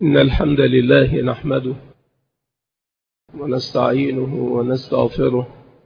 إن الحمد لله نحمده ونستعينه ونستغفره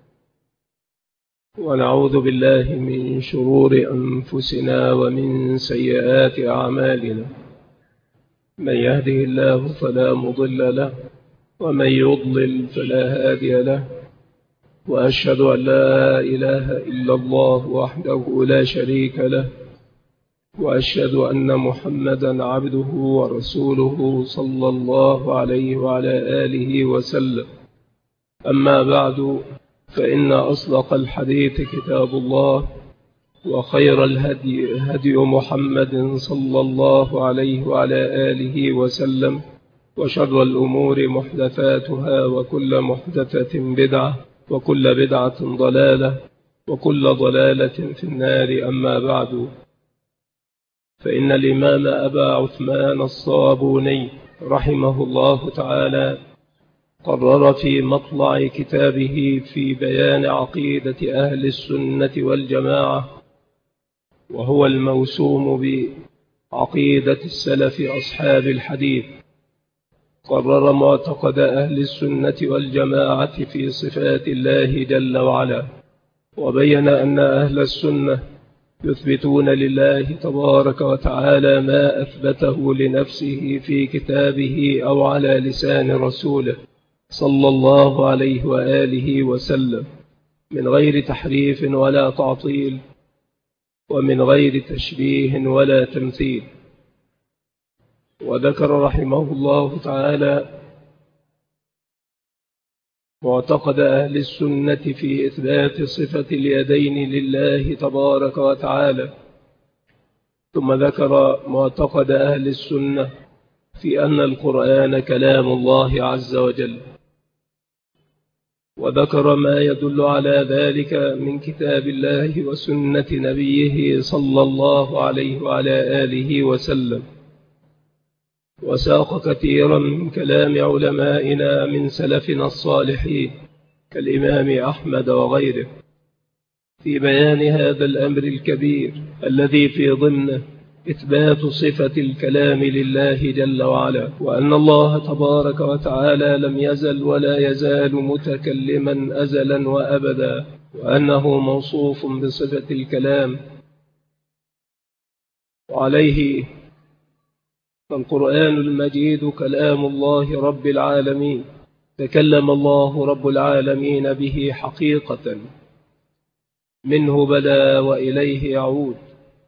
ونعوذ بالله من شرور أنفسنا ومن سيئات أعمالنا. من يهده الله فلا مضل له ومن يضلل فلا هادي له، وأشهد أن لا إله إلا الله وحده لا شريك له، وأشهد أن محمدا عبده ورسوله صلى الله عليه وعلى آله وسلم. أما بعد، فإن أصدق الحديث كتاب الله، وخير الهدي هدي محمد صلى الله عليه وعلى آله وسلم، وشر الأمور محدثاتها، وكل محدثة بدعة، وكل بدعة ضلالة، وكل ضلالة في النار. أما بعد، فإن الإمام أبا عثمان الصابوني رحمه الله تعالى قرر في مطلع كتابه في بيان عقيدة أهل السنة والجماعة، وهو الموسوم بعقيدة السلف أصحاب الحديث، قرر معتقد أهل السنة والجماعة في صفات الله جل وعلا، وبين أن أهل السنة يثبتون لله تبارك وتعالى ما أثبته لنفسه في كتابه أو على لسان رسوله صلى الله عليه وآله وسلم، من غير تحريف ولا تعطيل، ومن غير تشبيه ولا تمثيل. وذكر رحمه الله تعالى معتقد أهل السنة في إثبات صفة اليدين لله تبارك وتعالى، ثم ذكر معتقد أهل السنة في أن القرآن كلام الله عز وجل، وذكر ما يدل على ذلك من كتاب الله وسنة نبيه صلى الله عليه وعلى آله وسلم، وساق كثيرا من كلام علمائنا من سلفنا الصالحين كالإمام أحمد وغيره في بيان هذا الأمر الكبير الذي في ضمنه إثبات صفة الكلام لله جل وعلا، وأن الله تبارك وتعالى لم يزل ولا يزال متكلما أزلا وأبدا، وأنه موصوف بصفة الكلام. وعليه فالقرآن المجيد كلام الله رب العالمين، تكلم الله رب العالمين به حقيقة، منه بدا وإليه يعود.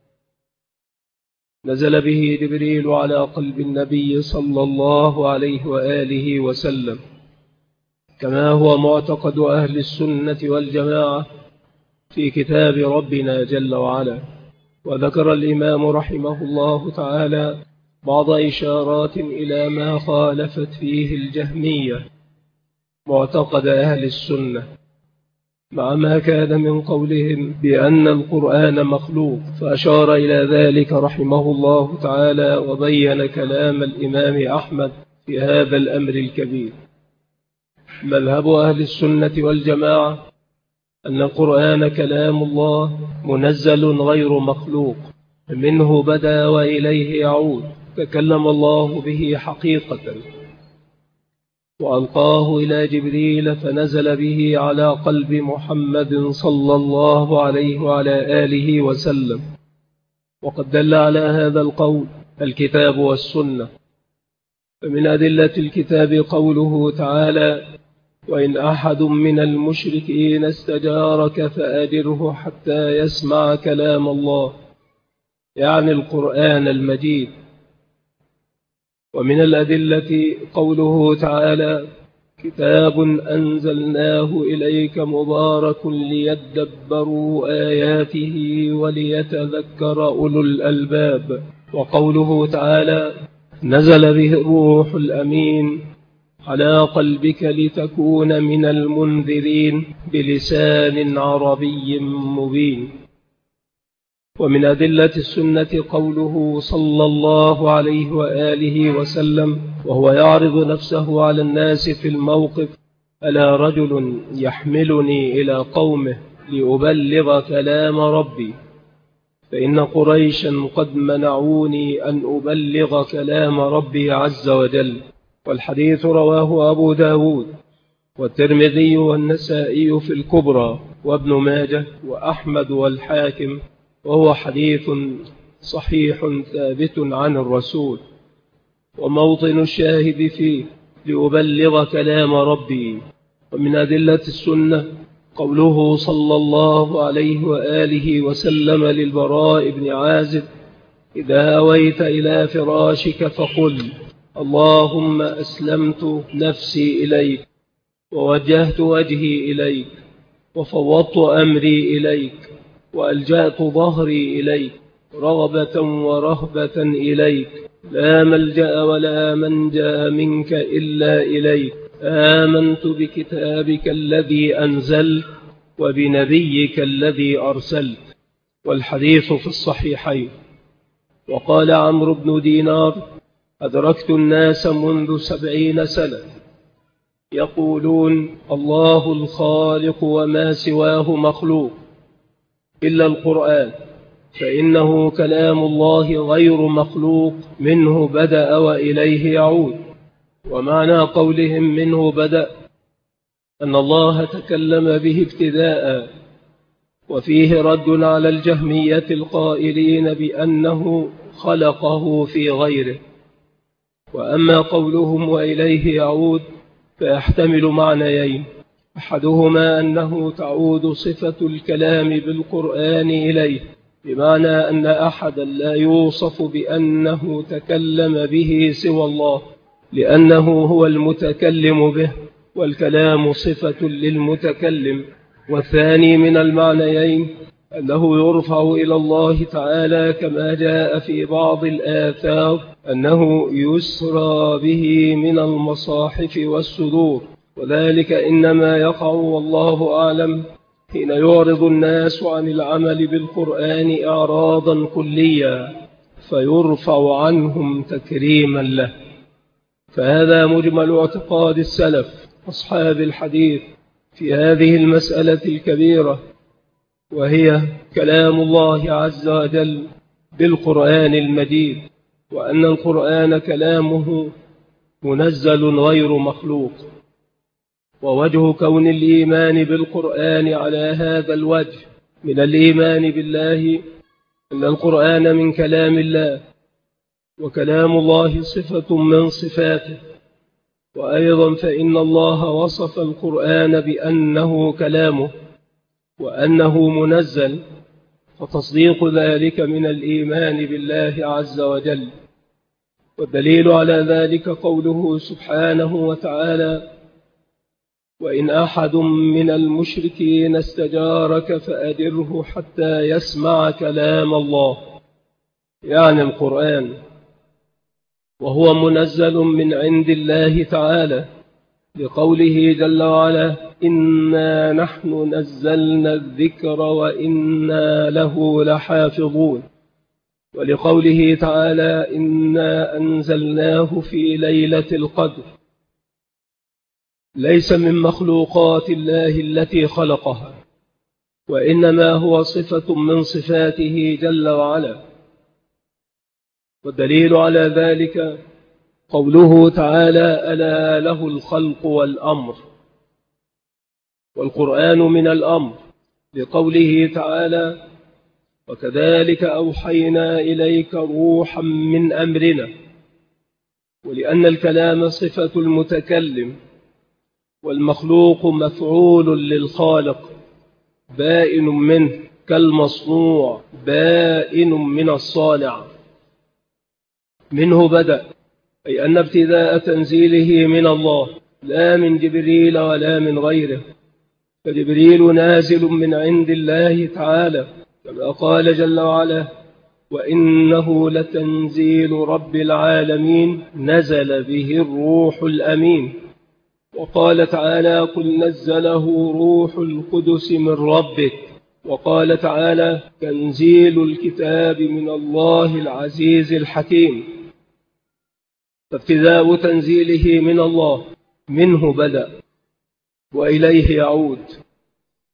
نزل به جبريل على قلب النبي صلى الله عليه وآله وسلم، كما هو معتقد أهل السنة والجماعة في كتاب ربنا جل وعلا. وذكر الإمام رحمه الله تعالى بعض إشارات إلى ما خالفت فيه الجهمية معتقد أهل السنة، مع ما كان من قولهم بأن القرآن مخلوق، فأشار إلى ذلك رحمه الله تعالى، وبين كلام الإمام أحمد في هذا الأمر الكبير. مذهب أهل السنة والجماعة أن القرآن كلام الله منزل غير مخلوق، منه بدا وإليه يعود، تكلم الله به حقيقة، وألقاه إلى جبريل فنزل به على قلب محمد صلى الله عليه وعلى آله وسلم. وقد دل على هذا القول الكتاب والسنة. فمن أدلة الكتاب قوله تعالى: وإن أحد من المشركين استجارك فأجره حتى يسمع كلام الله، يعني القرآن المجيد. ومن الأدلة قوله تعالى: كتاب أنزلناه إليك مبارك ليدبروا آياته وليتذكر أولو الألباب. وقوله تعالى: نزل به الروح الأمين على قلبك لتكون من المنذرين بلسان عربي مبين. ومن أدلة السنة قوله صلى الله عليه وآله وسلم وهو يعرض نفسه على الناس في الموقف: ألا رجل يحملني إلى قومه لأبلغ كلام ربي، فإن قريشا قد منعوني أن أبلغ كلام ربي عز وجل. والحديث رواه أبو داود والترمذي والنسائي في الكبرى وابن ماجه وأحمد والحاكم، وهو حديث صحيح ثابت عن الرسول. وموطن الشاهد فيه لأبلغ كلام ربي. ومن أدلة السنة قوله صلى الله عليه وآله وسلم للبراء بن عازب: إذا أويت إلى فراشك فقل اللهم أسلمت نفسي إليك، ووجهت وجهي إليك، وفوضت أمري إليك، وألجأت ظهري إليك، رغبة ورهبة إليك، لا ملجأ ولا منجا منك إلا إليك، آمنت بكتابك الذي أنزلت وبنبيك الذي أرسلت. والحديث في الصحيحين. وقال عمرو بن دينار: أدركت الناس منذ 70 سنة يقولون الله الخالق وما سواه مخلوق إلا القرآن، فإنه كلام الله غير مخلوق، منه بدأ وإليه يعود. ومعنى قولهم منه بدأ أن الله تكلم به ابتداء، وفيه رد على الجهمية القائلين بأنه خلقه في غيره. وأما قولهم وإليه يعود فيحتمل معنيين: أحدهما أنه تعود صفة الكلام بالقرآن إليه، بمعنى أن أحدا لا يوصف بأنه تكلم به سوى الله، لأنه هو المتكلم به، والكلام صفة للمتكلم. والثاني من المعنيين أنه يرفع إلى الله تعالى كما جاء في بعض الآثار أنه يسرى به من المصاحف والصدور، وذلك إنما يقع والله أعلم حين يعرض الناس عن العمل بالقرآن إعراضا كليا فيرفع عنهم تكريما له. فهذا مجمل اعتقاد السلف أصحاب الحديث في هذه المسألة الكبيرة، وهي كلام الله عز وجل بالقرآن المجيد، وأن القرآن كلامه منزل غير مخلوق. ووجه كون الإيمان بالقرآن على هذا الوجه من الإيمان بالله أن القرآن من كلام الله، وكلام الله صفة من صفاته. وأيضا فإن الله وصف القرآن بأنه كلامه وأنه منزل، فتصديق ذلك من الإيمان بالله عز وجل. والدليل على ذلك قوله سبحانه وتعالى: وإن أحد من المشركين استجارك فأجره حتى يسمع كلام الله، يعني القرآن، وهو منزل من عند الله تعالى، لقوله جل وعلا: إنا نحن نزلنا الذكر وإنا له لحافظون. ولقوله تعالى: إنا أنزلناه في ليلة القدر، ليس من مخلوقات الله التي خلقها، وإنما هو صفة من صفاته جل وعلا. والدليل على ذلك قوله تعالى: ألا له الخلق والأمر، والقرآن من الأمر، لقوله تعالى: وكذلك أوحينا إليك روحا من أمرنا. ولأن الكلام صفة المتكلم، والمخلوق مفعول للخالق بائن منه، كالمصنوع بائن من الصانع. منه بدأ، أي أن ابتداء تنزيله من الله، لا من جبريل ولا من غيره، فجبريل نازل من عند الله تعالى، كما قال جل وعلا: وإنه لتنزيل رب العالمين نزل به الروح الأمين. وقال تعالى: قل نزله روح القدس من ربك. وقال تعالى: تنزيل الكتاب من الله العزيز الحكيم. فابتداء تنزيله من الله، منه بدأ وإليه يعود.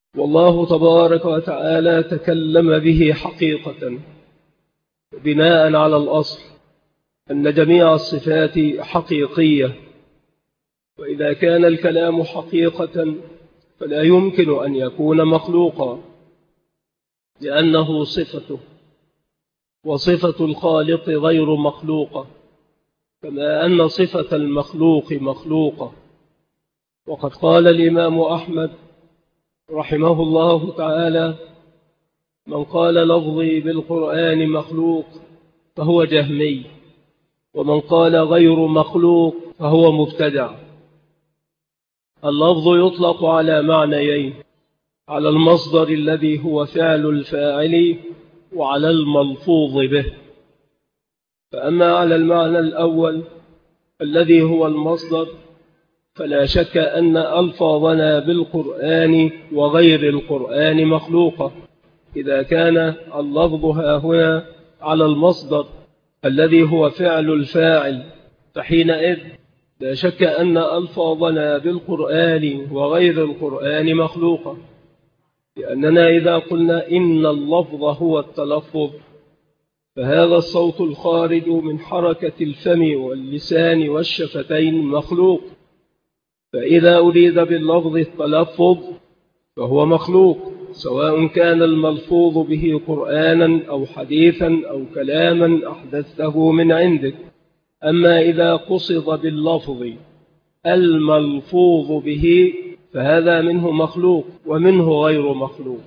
والله تبارك وتعالى تكلم به حقيقة بناء على الأصل أن جميع الصفات حقيقية، وإذا كان الكلام حقيقة فلا يمكن أن يكون مخلوقا، لأنه صفته، وصفة الخالق غير مخلوقة، كما أن صفة المخلوق مخلوقة. وقد قال الإمام أحمد رحمه الله تعالى: من قال لفظي بالقرآن مخلوق فهو جهمي، ومن قال غير مخلوق فهو مبتدع. اللفظ يطلق على معنيين: على المصدر الذي هو فعل الفاعل، وعلى الملفوظ به. فأما على المعنى الأول الذي هو المصدر، فلا شك أن ألفاظنا بالقرآن وغير القرآن مخلوقة، إذا كان اللفظ هنا على المصدر الذي هو فعل الفاعل، فحينئذ لا شك أن ألفاظنا بالقرآن وغير القرآن مخلوقة، لأننا إذا قلنا إن اللفظ هو التلفظ، فهذا الصوت الخارج من حركة الفم واللسان والشفتين مخلوق، فإذا أريد باللفظ التلفظ فهو مخلوق، سواء كان الملفوظ به قرآنا أو حديثا أو كلاما أحدثته من عندك. أما إذا قصد باللفظ الملفوظ به فهذا منه مخلوق ومنه غير مخلوق.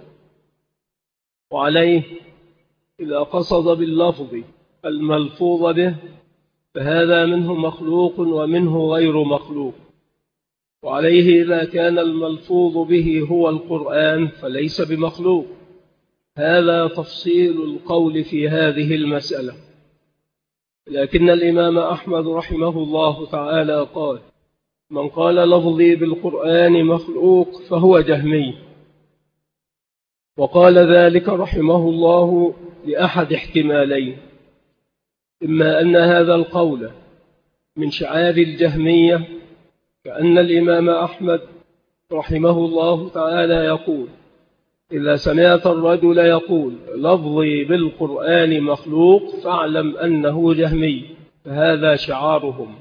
وعليه إذا قصد باللفظ الملفوظ به فهذا منه مخلوق ومنه غير مخلوق. وعليه إذا كان الملفوظ به هو القرآن فليس بمخلوق. هذا تفصيل القول في هذه المسألة. لكن الإمام أحمد رحمه الله تعالى قال: من قال لفظي بالقرآن مخلوق فهو جهمي. وقال ذلك رحمه الله لأحد احتمالين: إما أن هذا القول من شعار الجهمية، كأن الإمام أحمد رحمه الله تعالى يقول: إذا سمعت الرجل يقول لفظي بالقرآن مخلوق فاعلم أنه جهمي، فهذا شعارهم.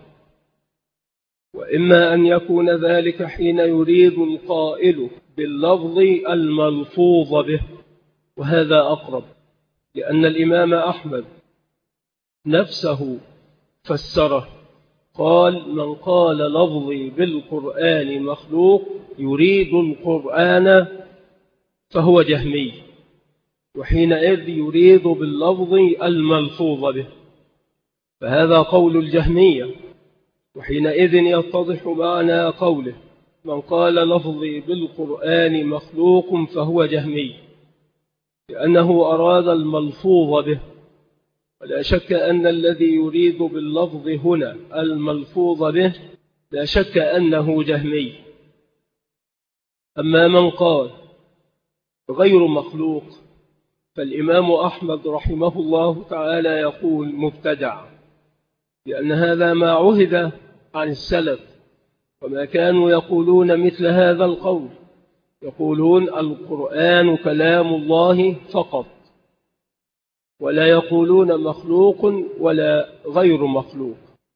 وإما أن يكون ذلك حين يريد القائل باللفظ الملفوظ به، وهذا أقرب، لأن الإمام أحمد نفسه فسره، قال: من قال لفظي بالقرآن مخلوق يريد القرآن فهو جهمي، وحينئذ يريد باللفظ الملفوظ به، فهذا قول الجهمية. وحينئذ يتضح معنى قوله: من قال لفظي بالقرآن مخلوق فهو جهمي، لأنه أراد الملفوظ به. ولا شك أن الذي يريد باللفظ هنا الملفوظ به لا شك أنه جهمي. أما من قال غير مخلوق فالإمام أحمد رحمه الله تعالى يقول مبتدع، لأن هذا ما عهد عن السلف، وما كانوا يقولون مثل هذا القول، يقولون القرآن كلام الله فقط، ولا يقولون مخلوق ولا غير مخلوق.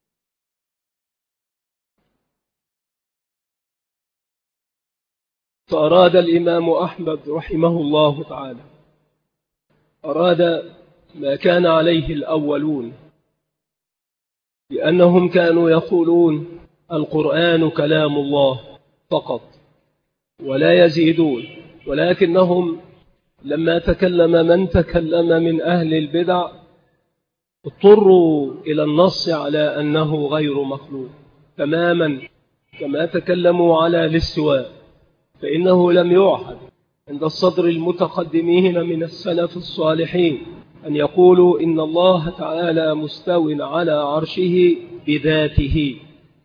فأراد الإمام أحمد رحمه الله تعالى، أراد ما كان عليه الأولون، لأنهم كانوا يقولون القرآن كلام الله فقط ولا يزيدون، ولكنهم لما تكلم من تكلم من أهل البدع اضطروا إلى النص على أنه غير مخلوق تماما، كما تكلموا على الاستواء، فإنه لم يعهد عند الصدر المتقدمين من السلف الصالحين أن يقولوا إن الله تعالى مستو على عرشه بذاته،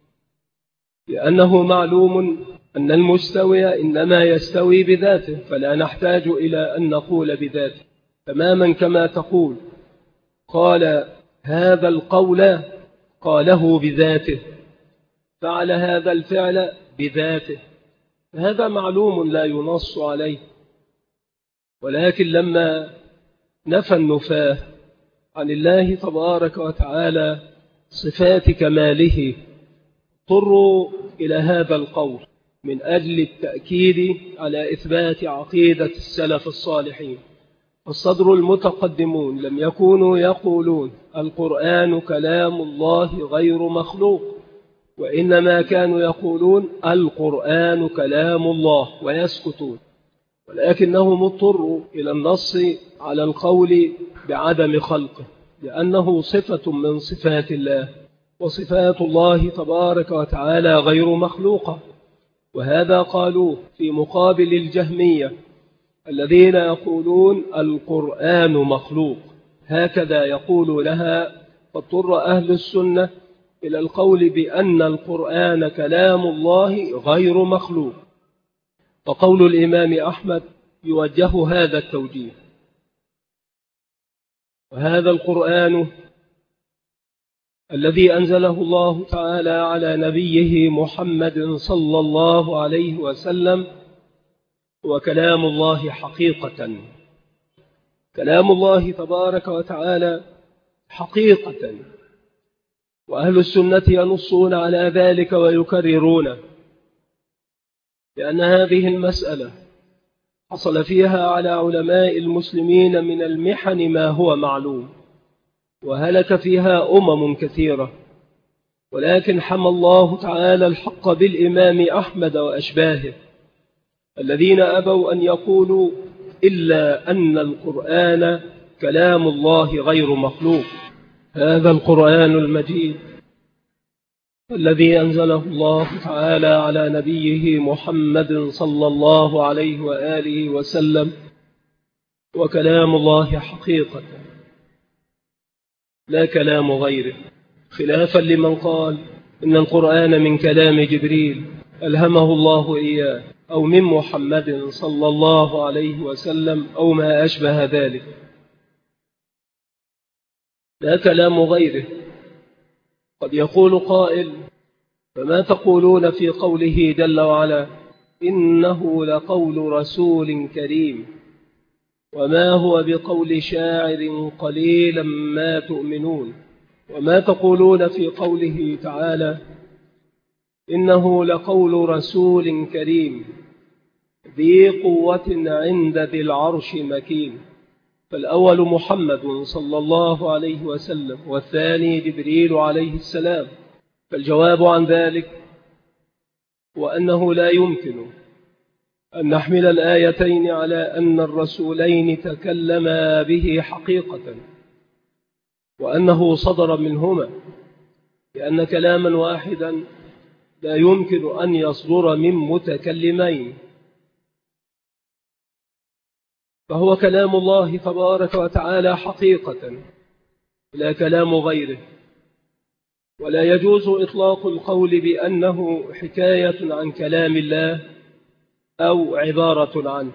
لأنه معلوم أن المستوي إنما يستوي بذاته، فلا نحتاج إلى أن نقول بذاته، تماما كما تقول قال هذا القول قاله بذاته، فعل هذا الفعل بذاته، هذا معلوم لا ينص عليه، ولكن لما نفى النفاة عن الله تبارك وتعالى صفات كماله اضطروا إلى هذا القول من أجل التأكيد على إثبات عقيدة السلف الصالحين. الصدر المتقدمون لم يكونوا يقولون القرآن كلام الله غير مخلوق، وإنما كانوا يقولون القرآن كلام الله ويسكتون، ولكنهم اضطروا إلى النص على القول بعدم خلقه، لأنه صفة من صفات الله، وصفات الله تبارك وتعالى غير مخلوقة. وهذا قالوه في مقابل الجهمية الذين يقولون القرآن مخلوق، هكذا يقول لها. فاضطر أهل السنة إلى القول بأن القرآن كلام الله غير مخلوق. فقول الإمام أحمد يوجه هذا التوجيه. وهذا القرآن الذي أنزله الله تعالى على نبيه محمد صلى الله عليه وسلم هو كلام الله حقيقة، كلام الله تبارك وتعالى حقيقة. وأهل السنة ينصون على ذلك ويكررون، لأن هذه المسألة حصل فيها على علماء المسلمين من المحن ما هو معلوم، وهلك فيها كثيرة، ولكن حمى الله تعالى الحق بالإمام أحمد وأشباهه الذين أبوا أن يقولوا إلا أن القرآن كلام الله غير مخلوق. هذا القرآن المجيد الذي أنزله الله تعالى على نبيه محمد صلى الله عليه وآله وسلم وكلام الله حقيقة لا كلام غيره، خلافا لمن قال إن القرآن من كلام جبريل ألهمه الله إياه، أو من محمد صلى الله عليه وسلم، أو ما أشبه ذلك، لا كلام غيره. قد يقول قائل: فما تقولون في قوله جل وعلا إنه لقول رسول كريم وما هو بقول شاعر قليلا ما تؤمنون؟ وما تقولون في قوله تعالى إنه لقول رسول كريم ذي قوة عند ذي العرش مكين؟ فالأول محمد صلى الله عليه وسلم، والثاني جبريل عليه السلام. فالجواب عن ذلك وأنه لا يمكن أن نحمل الآيتين على أن الرسولين تكلما به حقيقة وأنه صدر منهما، لأن كلاما واحدا لا يمكن أن يصدر من متكلمين، فهو كلام الله تبارك وتعالى حقيقة لا كلام غيره. ولا يجوز إطلاق القول بأنه حكاية عن كلام الله أو عبارة عنه.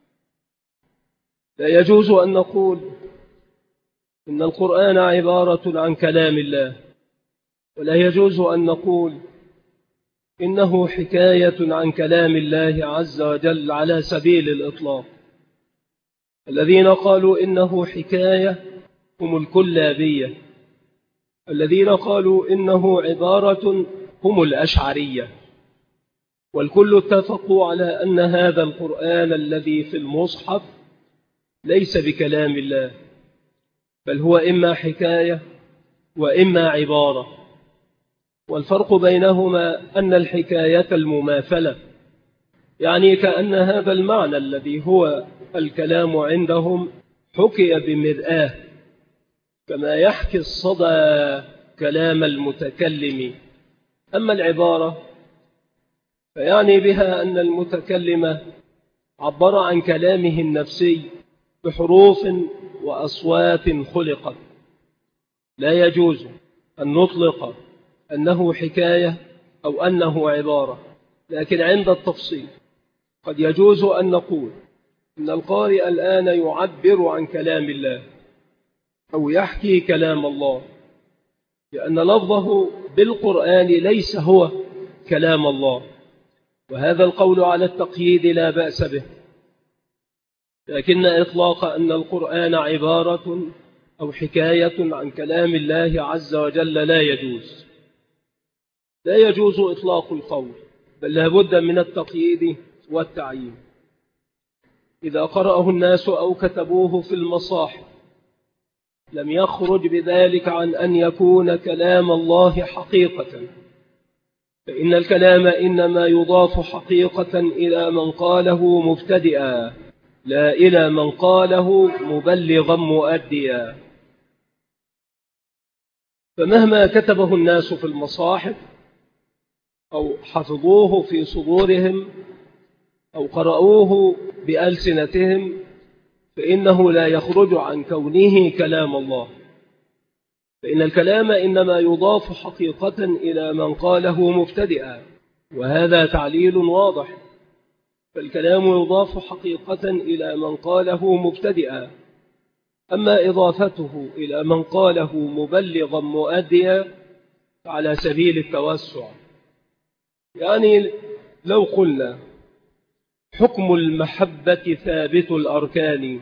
لا يجوز أن نقول إن القرآن عبارة عن كلام الله، ولا يجوز أن نقول إنه حكاية عن كلام الله عز وجل على سبيل الإطلاق. الذين قالوا إنه حكاية هم الكلابية، الذين قالوا إنه عبارة هم الأشعرية، والكل اتفقوا على أن هذا القرآن الذي في المصحف ليس بكلام الله، بل هو إما حكاية وإما عبارة. والفرق بينهما أن الحكاية المماثلة، يعني كأن هذا المعنى الذي هو الكلام عندهم حكي بمرآة، كما يحكي الصدى كلام المتكلم. أما العبارة فيعني بها أن المتكلم عبر عن كلامه النفسي بحروف وأصوات خلقت. لا يجوز أن نطلق أنه حكاية أو أنه عبارة، لكن عند التفصيل قد يجوز أن نقول إن القارئ الآن يعبر عن كلام الله أو يحكي كلام الله، لأن لفظه بالقرآن ليس هو كلام الله، وهذا القول على التقييد لا بأس به. لكن إطلاق أن القرآن عبارة أو حكاية عن كلام الله عز وجل لا يجوز. لا يجوز إطلاق القول، بل لابد من التقييد والتعيين. إذا قرأه الناس أو كتبوه في المصاحف لم يخرج بذلك عن أن يكون كلام الله حقيقة، فإن الكلام إنما يضاف حقيقة إلى من قاله مبتدئا، لا إلى من قاله مبلغا مؤديا. فمهما كتبه الناس في المصاحف أو حفظوه في صدورهم أو قرأوه بألسنتهم فإنه لا يخرج عن كونه كلام الله، فإن الكلام إنما يضاف حقيقة إلى من قاله مبتدئا، وهذا تعليل واضح. فالكلام يضاف حقيقة إلى من قاله مبتدئا، أما إضافته إلى من قاله مبلغا مؤديا على سبيل التوسع. يعني لو قلنا حكم المحبة ثابت الأركان،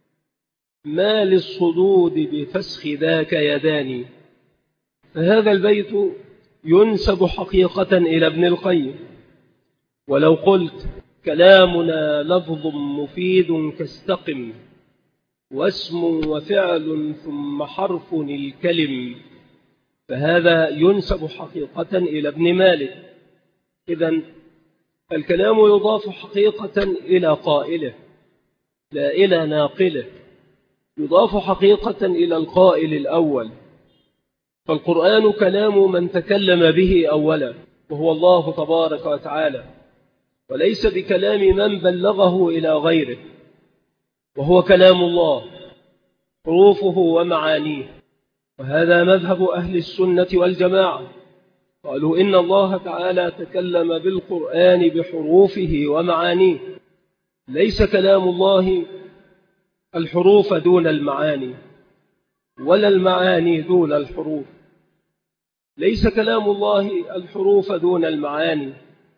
ما للصدود بفسخ ذاك يدان، فهذا البيت ينسب حقيقة إلى ابن القيم. ولو قلت كلامنا لفظ مفيد كاستقم، واسم وفعل ثم حرف الكلم، فهذا ينسب حقيقة إلى ابن مالك. إذن الكلام يضاف حقيقة إلى قائله لا إلى ناقله، يضاف حقيقة إلى القائل الأول. فالقرآن كلام من تكلم به أولا وهو الله تبارك وتعالى، وليس بكلام من بلغه إلى غيره، وهو كلام الله حروفه ومعانيه. وهذا مذهب أهل السنة والجماعة، قالوا إن الله تعالى تكلم بالقرآن بحروفه ومعانيه، ليس كلام الله الحروف دون المعاني ولا المعاني دون الحروف، ليس كلام الله الحروف دون المعاني.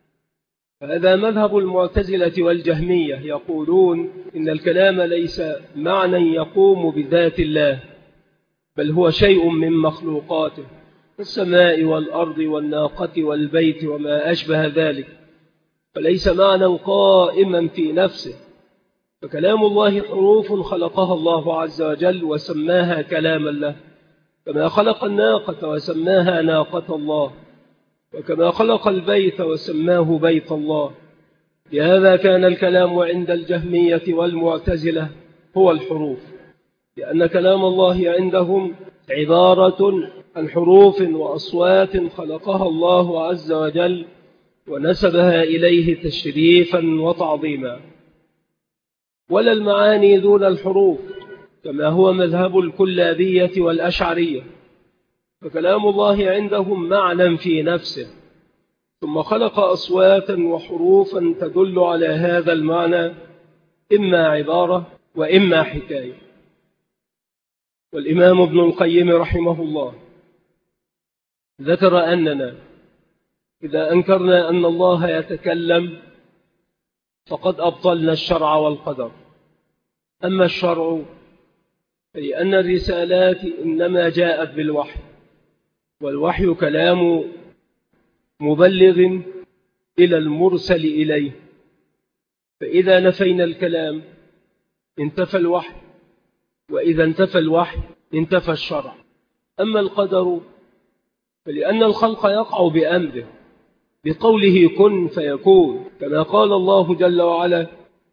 هذا مذهب المعتزلة والجهمية، يقولون إن الكلام ليس معنى يقوم بذات الله، بل هو شيء من مخلوقاته، السماء والأرض والناقة والبيت وما أشبه ذلك، فليس معنى قائما في نفسه. فكلام الله حروف خلقها الله عز وجل وسماها كلاما له، كما خلق الناقة وسماها ناقة الله، وكما خلق البيت وسماه بيت الله. لهذا كان الكلام عند الجهمية والمعتزلة هو الحروف، لأن كلام الله عندهم عبارة عن حروف وأصوات خلقها الله عز وجل ونسبها إليه تشريفا وتعظيما. ولا المعاني دون الحروف، كما هو مذهب الكلابية والأشعرية، فكلام الله عندهم معنى في نفسه، ثم خلق أصواتا وحروفا تدل على هذا المعنى، إما عبارة وإما حكاية. والإمام ابن القيم رحمه الله ذكر أننا إذا أنكرنا أن الله يتكلم فقد أبطلنا الشرع والقدر. أما الشرع فلأن الرسالات إنما جاءت بالوحي، والوحي كلام مبلغ إلى المرسل إليه، فإذا نفينا الكلام انتفى الوحي، وإذا انتفى الوحي انتفى الشرع. أما القدر فلأن الخلق يقع بأمره بقوله كن فيكون، كما قال الله جل وعلا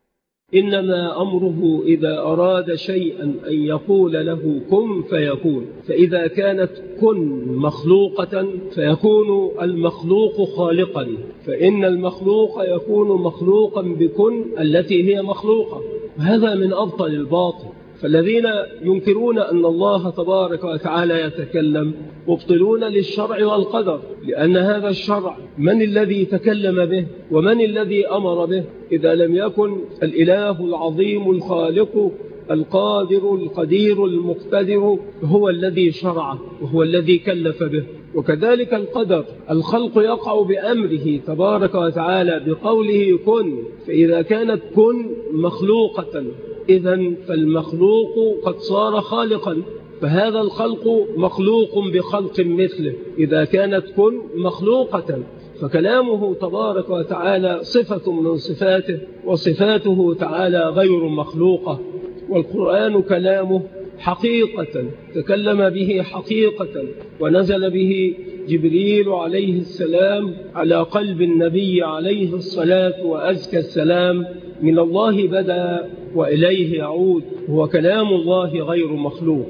إنما أمره إذا أراد شيئا أن يقول له كن فيكون. فإذا كانت كن مخلوقة فيكون المخلوق خالقا، فإن المخلوق يكون مخلوقا بكن التي هي مخلوقة، وهذا من أبطل الباطل. فالذين ينكرون أن الله تبارك وتعالى يتكلم مبطلون للشرع والقدر، لأن هذا الشرع من الذي تكلم به ومن الذي أمر به إذا لم يكن الإله العظيم الخالق القادر القدير المقتدر هو الذي شرعه وهو الذي كلف به. وكذلك القدر، الخلق يقع بأمره تبارك وتعالى بقوله كن، فإذا كانت كن مخلوقة إذن فالمخلوق قد صار خالقا، فهذا الخلق مخلوق بخلق مثله إذا كانت كن مخلوقة، فكلامه تبارك وتعالى صفة من صفاته، وصفاته تعالى غير مخلوقة. والقرآن كلامه حقيقة تكلم به حقيقة، ونزل به جبريل عليه السلام على قلب النبي عليه الصلاة وأزكى السلام. من الله بدأ وإليه يعود، هو كلام الله غير مخلوق.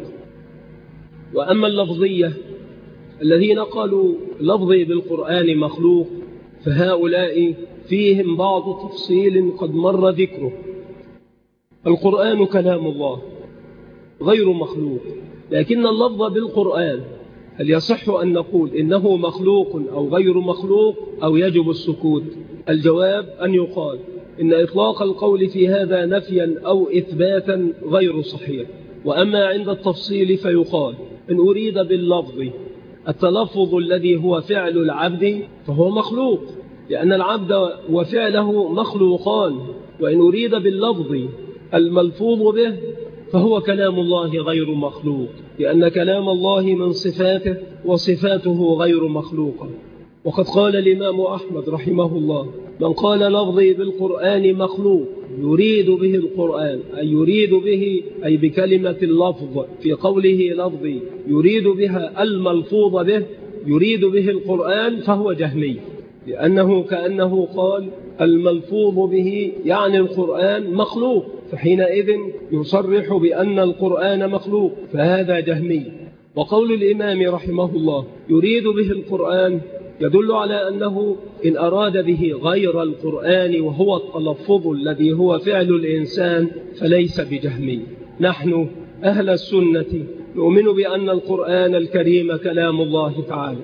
وأما اللفظية الذين قالوا لفظي بالقرآن مخلوق، فهؤلاء فيهم بعض تفصيل قد مر ذكره. القرآن كلام الله غير مخلوق، لكن اللفظ بالقرآن هل يصح أن نقول إنه مخلوق أو غير مخلوق أو يجب السكوت؟ الجواب أن يقال إن إطلاق القول في هذا نفيا أو إثباتا غير صحيح. وأما عند التفصيل فيقال إن أريد باللفظ التلفظ الذي هو فعل العبد فهو مخلوق، لأن العبد وفعله مخلوقان. وإن أريد باللفظ الملفوظ به فهو كلام الله غير مخلوق، لأن كلام الله من صفاته وصفاته غير مخلوقة. وقد قال الإمام أحمد رحمه الله: من قال لفظي بالقرآن مخلوق يريد به القرآن، أي يريد به أي بكلمة اللفظ في قوله لفظي يريد بها الملفوظ به، يريد به القرآن، فهو جهمي، لأنه كأنه قال الملفوظ به يعني القرآن مخلوق، فحينئذ يصرح بأن القرآن مخلوق، فهذا جهمي. وقول الإمام رحمه الله يريد به القرآن يدل على أنه إن أراد به غير القرآن وهو التلفظ الذي هو فعل الإنسان فليس بجهمي. نحن أهل السنة نؤمن بأن القرآن الكريم كلام الله تعالى.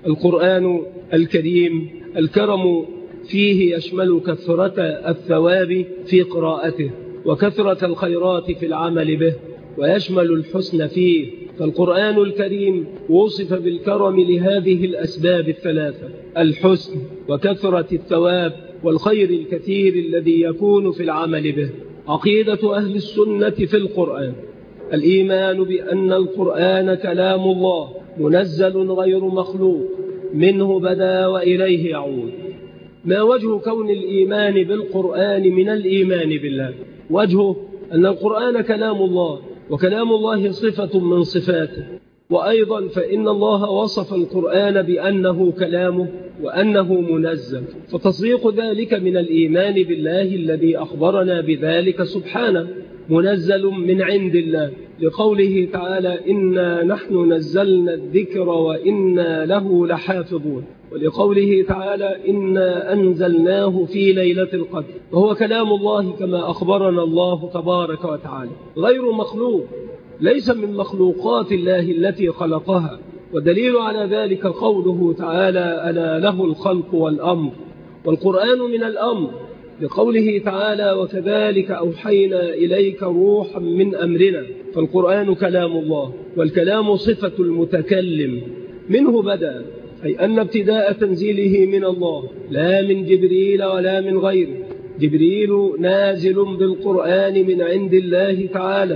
القرآن الكريم الكرم فيه يشمل كثرة الثواب في قراءته وكثرة الخيرات في العمل به، ويشمل الحسن فيه. فالقرآن الكريم وصف بالكرم لهذه الأسباب الثلاثة: الحسن وكثرة الثواب والخير الكثير الذي يكون في العمل به. عقيدة أهل السنة في القرآن الإيمان بأن القرآن كلام الله منزل غير مخلوق، منه بدأ وإليه يعود. ما وجه كون الإيمان بالقرآن من الإيمان بالله؟ وجهه أن القرآن كلام الله، وكلام الله صفة من صفاته، وأيضا فإن الله وصف القرآن بأنه كلامه وأنه منزل، فتصديق ذلك من الإيمان بالله الذي أخبرنا بذلك سبحانه، منزل من عند الله، لقوله تعالى: إنا نحن نزلنا الذكر وإنا له لحافظون، ولقوله تعالى: إنا أنزلناه في ليلة القدر. وهو كلام الله كما أخبرنا الله تبارك وتعالى، غير مخلوق، ليس من مخلوقات الله التي خلقها. ودليل على ذلك قوله تعالى: ألا له الخلق والأمر. والقرآن من الأمر، لقوله تعالى: وكذلك أوحينا إليك روحا من أمرنا. فالقرآن كلام الله، والكلام صفة المتكلم، منه بدأ، أي أن ابتداء تنزيله من الله لا من جبريل ولا من غيره. جبريل نازل بالقرآن من عند الله تعالى،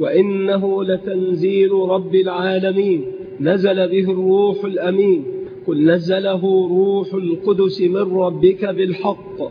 وإنه لتنزيل رب العالمين، نزل به الروح الأمين، قل نزله روح القدس من ربك بالحق،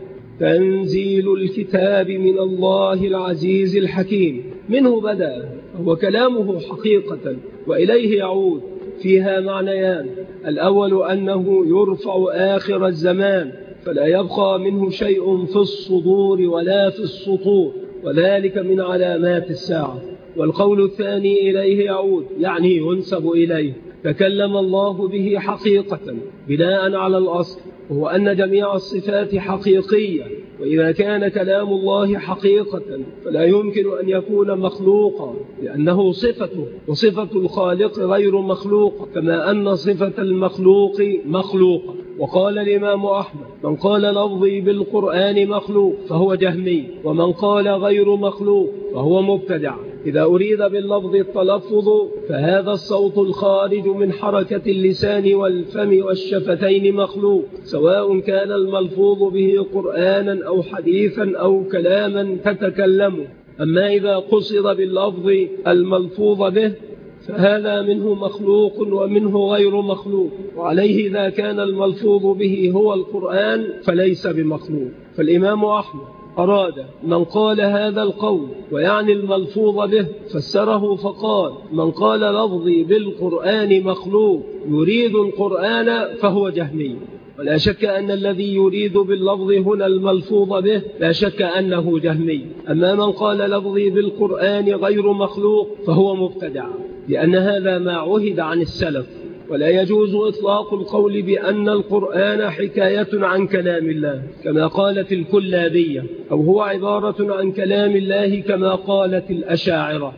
تنزيل الكتاب من الله العزيز الحكيم. منه بدأ، هو كلامه حقيقة وإليه يعود. فيها معنيان: الأول أنه يرفع آخر الزمان فلا يبقى منه شيء في الصدور ولا في السطور، وذلك من علامات الساعة. والقول الثاني إليه يعود، يعني ينسب إليه. تكلم الله به حقيقة بناء على الأصل، وهو أن جميع الصفات حقيقية، وإذا كان كلام الله حقيقة فلا يمكن أن يكون مخلوقا، لأنه صفته، وصفة الخالق غير مخلوق، كما أن صفة المخلوق مخلوقة. وقال الإمام أحمد: من قال لفظي بالقرآن مخلوق فهو جهمي، ومن قال غير مخلوق فهو مبتدع. إذا أريد باللفظ التلفظ فهذا الصوت الخارج من حركة اللسان والفم والشفتين مخلوق، سواء كان الملفوظ به قرآنا أو حديثا أو كلاما تتكلم. أما إذا قصد باللفظ الملفوظ به فهذا منه مخلوق ومنه غير مخلوق، وعليه إذا كان الملفوظ به هو القرآن فليس بمخلوق. فالإمام أحمد أراد من قال هذا القول ويعني الملفوظ به فسره فقال: من قال لفظي بالقرآن مخلوق يريد القرآن فهو جهمي. ولا شك أن الذي يريد باللفظ هنا الملفوظ به لا شك أنه جهمي. أما من قال لفظي بالقرآن غير مخلوق فهو مبتدع، لأن هذا ما عهد عن السلف. ولا يجوز إطلاق القول بأن القرآن حكاية عن كلام الله كما قالت الكلابية، أو هو عبارة عن كلام الله كما قالت الأشاعرة.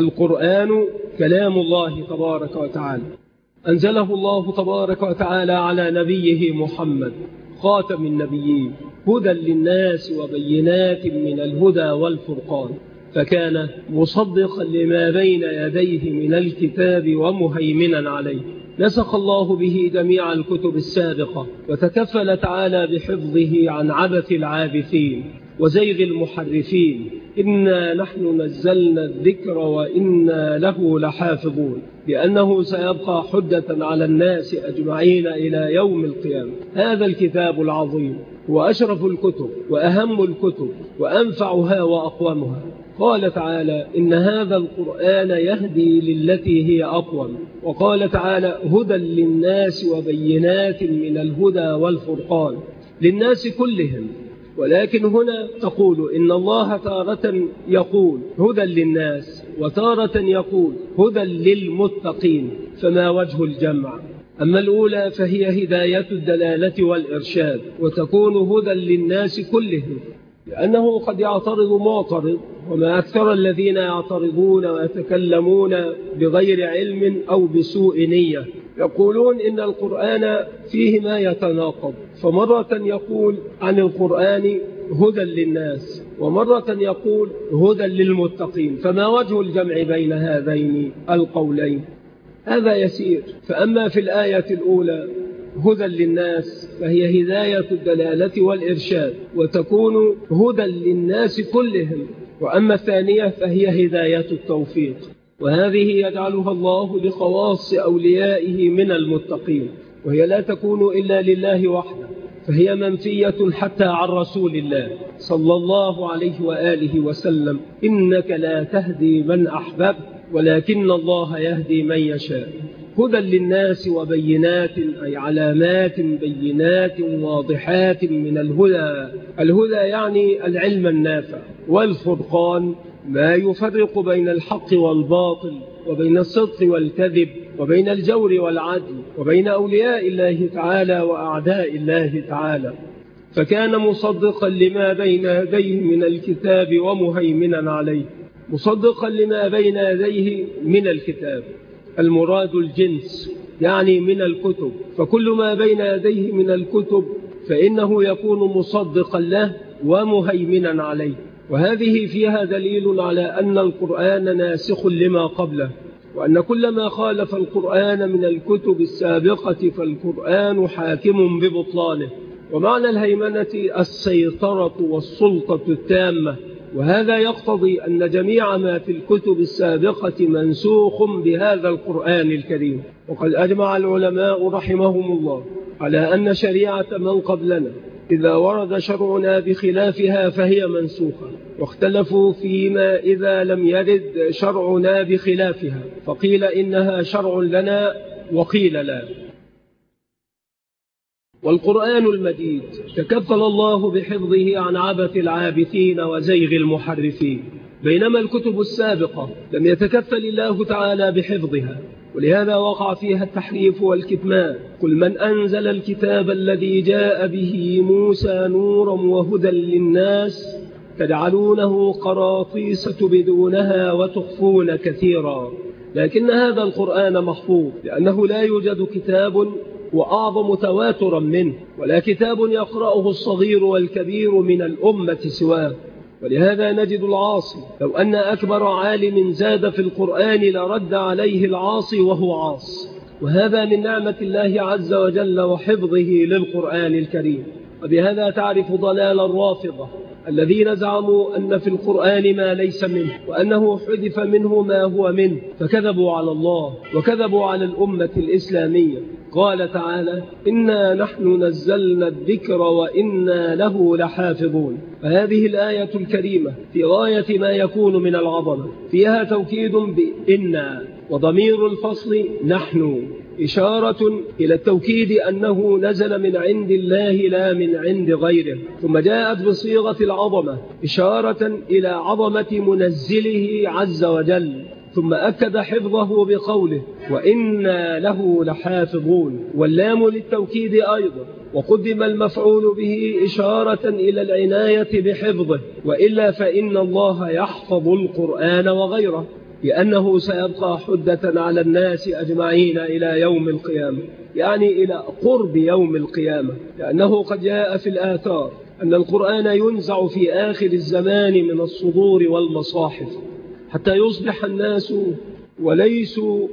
القرآن كلام الله تبارك وتعالى، أنزله الله تبارك وتعالى على نبيه محمد خاتم النبيين هدى للناس وبينات من الهدى والفرقان، فكان مصدقا لما بين يديه من الكتاب ومهيمنا عليه. نسخ الله به جميع الكتب السابقة، وتكفل تعالى بحفظه عن عبث العابثين وزيغ المحرفين. إنا نحن نزلنا الذكر وإنا له لحافظون، لأنه سيبقى حجة على الناس أجمعين إلى يوم القيامة. هذا الكتاب العظيم هو أشرف الكتب وأهم الكتب وأنفعها وأقومها. قال تعالى: إن هذا القرآن يهدي للتي هي أقوم. وقال تعالى: هدى للناس وبينات من الهدى والفرقان، للناس كلهم. ولكن هنا تقول إن الله تارة يقول هدى للناس وتارة يقول هدى للمتقين، فما وجه الجمع؟ أما الأولى فهي هداية الدلالة والإرشاد، وتكون هدى للناس كلهم، لأنه قد يعترض معترض، وما أكثر الذين يعترضون ويتكلمون بغير علم أو بسوء نية. يقولون إن القرآن فيه ما يتناقض، فمرة يقول عن القرآن هدى للناس ومرة يقول هدى للمتقين، فما وجه الجمع بين هذين القولين؟ هذا يسير. فأما في الآية الأولى هدى للناس فهي هداية الدلالة والإرشاد، وتكون هدى للناس كلهم. وأما الثانية فهي هداية التوفيق، وهذه يجعلها الله لخواص أوليائه من المتقين، وهي لا تكون إلا لله وحده، فهي منفية حتى عن رسول الله صلى الله عليه وآله وسلم: إنك لا تهدي من أحببت ولكن الله يهدي من يشاء. هدى للناس وبينات، أي علامات بينات واضحات من الهدى. الهدى يعني العلم النافع، والفرقان ما يفرق بين الحق والباطل، وبين الصدق والكذب، وبين الجور والعدل، وبين أولياء الله تعالى وأعداء الله تعالى. فكان مصدقا لما بين يديه من الكتاب ومهيمنا عليه. مصدقا لما بين يديه من الكتاب، المراد الجنس، يعني من الكتب، فكل ما بين يديه من الكتب فإنه يكون مصدقا له ومهيمنا عليه. وهذه فيها دليل على أن القرآن ناسخ لما قبله، وأن كل ما خالف القرآن من الكتب السابقة فالقرآن حاكم ببطلانه. ومعنى الهيمنة السيطرة والسلطة التامة، وهذا يقتضي أن جميع ما في الكتب السابقة منسوخ بهذا القرآن الكريم. وقد أجمع العلماء رحمهم الله على أن شريعة من قبلنا إذا ورد شرعنا بخلافها فهي منسوخة، واختلفوا فيما إذا لم يرد شرعنا بخلافها، فقيل إنها شرع لنا وقيل لا. والقرآن المجيد تكفل الله بحفظه عن عبث العابثين وزيغ المحرفين، بينما الكتب السابقة لم يتكفل الله تعالى بحفظها، ولهذا وقع فيها التحريف والكتمان. قل من أنزل الكتاب الذي جاء به موسى نورا وهدى للناس تجعلونه قراطيس تبدونها وتخفون كثيرا. لكن هذا القرآن محفوظ، لأنه لا يوجد كتاب وأعظم تواترا منه، ولا كتاب يقرأه الصغير والكبير من الأمة سواه. ولهذا نجد العاصي لو أن أكبر عالم زاد في القرآن لرد عليه العاصي وهو عاص، وهذا من نعمة الله عز وجل وحفظه للقرآن الكريم. وبهذا تعرف ضلال الرافضة الذين زعموا أن في القرآن ما ليس منه وأنه حذف منه ما هو منه، فكذبوا على الله وكذبوا على الأمة الإسلامية. قال تعالى: إنا نحن نزلنا الذكر وإنا له لحافظون. فهذه الآية الكريمة في غاية ما يكون من العظمة، فيها توكيد بإنا وضمير الفصل نحن، إشارة إلى التوكيد أنه نزل من عند الله لا من عند غيره، ثم جاءت بصيغة العظمة إشارة إلى عظمة منزله عز وجل، ثم أكد حفظه بقوله: وإنا له لحافظون، واللام للتوكيد أيضا، وقدم المفعول به إشارة إلى العناية بحفظه، وإلا فإن الله يحفظ القرآن وغيره، لأنه سيبقى حجة على الناس أجمعين إلى يوم القيامة، يعني إلى قرب يوم القيامة، لأنه قد جاء في الآثار أن القرآن ينزع في آخر الزمان من الصدور والمصاحف حتى يصبح الناس وليسوا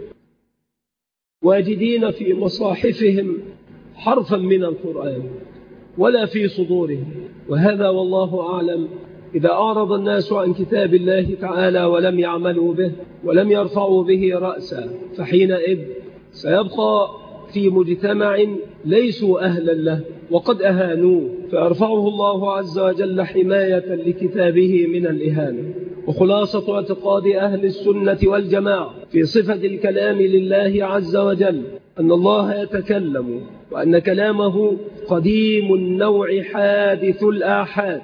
واجدين في مصاحفهم حرفا من القرآن ولا في صدورهم. وهذا والله أعلم إذا أعرض الناس عن كتاب الله تعالى ولم يعملوا به ولم يرفعوا به رأسا، فحينئذ سيبقى في مجتمع ليسوا أهلا له وقد أهانوه، فيرفعه الله عز وجل حماية لكتابه من الإهانة. وخلاصة اعتقاد أهل السنة والجماعة في صفة الكلام لله عز وجل أن الله يتكلم، وأن كلامه قديم النوع حادث الآحاد،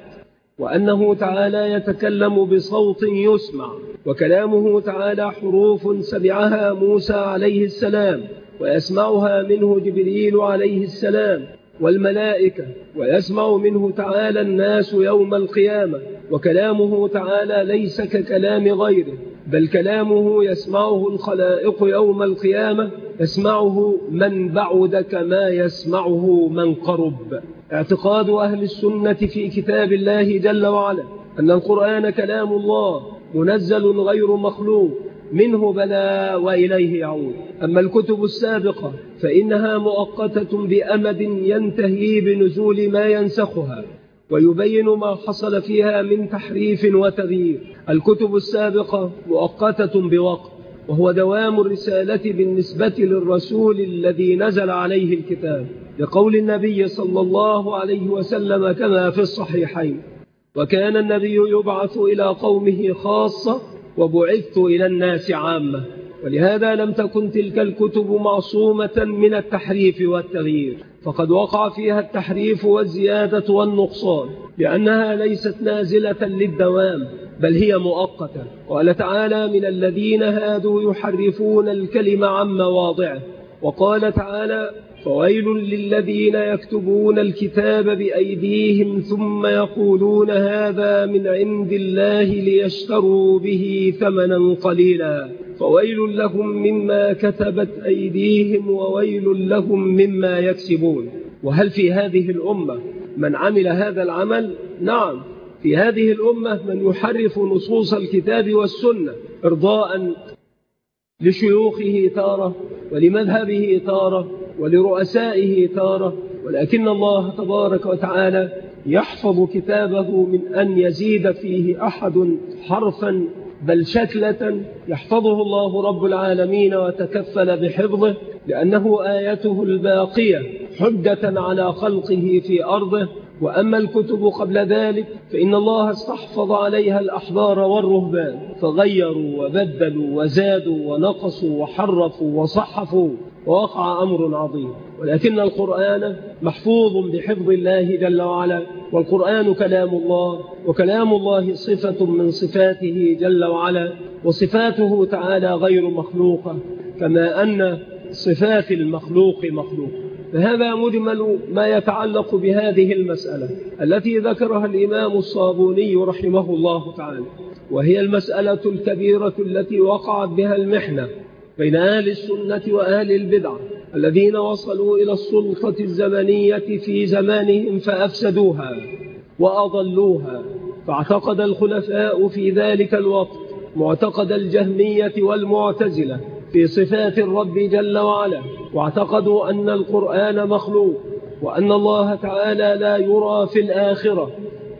وأنه تعالى يتكلم بصوت يسمع، وكلامه تعالى حروف سمعها موسى عليه السلام ويسمعها منه جبريل عليه السلام والملائكة، ويسمع منه تعالى الناس يوم القيامة. وكلامه تعالى ليس ككلام غيره، بل كلامه يسمعه الخلائق يوم القيامة، يسمعه من بعد كما يسمعه من قرب. اعتقاد أهل السنة في كتاب الله جل وعلا أن القرآن كلام الله منزل غير مخلوق، منه بلا وإليه يعود. أما الكتب السابقة فإنها مؤقتة بأمد ينتهي بنزول ما ينسخها ويبين ما حصل فيها من تحريف وتغيير. الكتب السابقة مؤقتة بوقت، وهو دوام الرسالة بالنسبة للرسول الذي نزل عليه الكتاب، لقول النبي صلى الله عليه وسلم كما في الصحيحين: وكان النبي يبعث إلى قومه خاصة وبعثت إلى الناس عامة. ولهذا لم تكن تلك الكتب معصومة من التحريف والتغيير، فقد وقع فيها التحريف والزيادة والنقصان، لأنها ليست نازلة للدوام بل هي مؤقتة. قال تعالى: من الذين هادوا يحرفون الكلم عن مواضعه. وقال تعالى: فويل للذين يكتبون الكتاب بأيديهم ثم يقولون هذا من عند الله ليشتروا به ثمنا قليلا فويل لهم مما كتبت أيديهم وويل لهم مما يكسبون. وهل في هذه الأمة من عمل هذا العمل؟ نعم، في هذه الأمة من يحرف نصوص الكتاب والسنة إرضاء لشيوخه تارة ولمذهبه تارة ولرؤسائه تارة، ولكن الله تبارك وتعالى يحفظ كتابه من أن يزيد فيه أحد حرفا بل شكلة، يحفظه الله رب العالمين وتكفل بحفظه، لأنه آيته الباقية حجة على خلقه في أرضه. وأما الكتب قبل ذلك فإن الله استحفظ عليها الأحبار والرهبان، فغيروا وبدلوا وزادوا ونقصوا وحرفوا وصحفوا، ووقع أمر عظيم. ولكن القرآن محفوظ بحفظ الله جل وعلا، والقرآن كلام الله، وكلام الله صفة من صفاته جل وعلا، وصفاته تعالى غير مخلوقة كما أن صفات المخلوق مخلوقة. فهذا مجمل ما يتعلق بهذه المسألة التي ذكرها الإمام الصابوني رحمه الله تعالى، وهي المسألة الكبيرة التي وقعت بها المحنة بين أهل السنة وأهل البدعة الذين وصلوا إلى السلطة الزمنية في زمانهم فأفسدوها وأضلوها. فاعتقد الخلفاء في ذلك الوقت معتقد الجهمية والمعتزلة في صفات الرب جل وعلا، واعتقدوا أن القرآن مخلوق، وأن الله تعالى لا يرى في الآخرة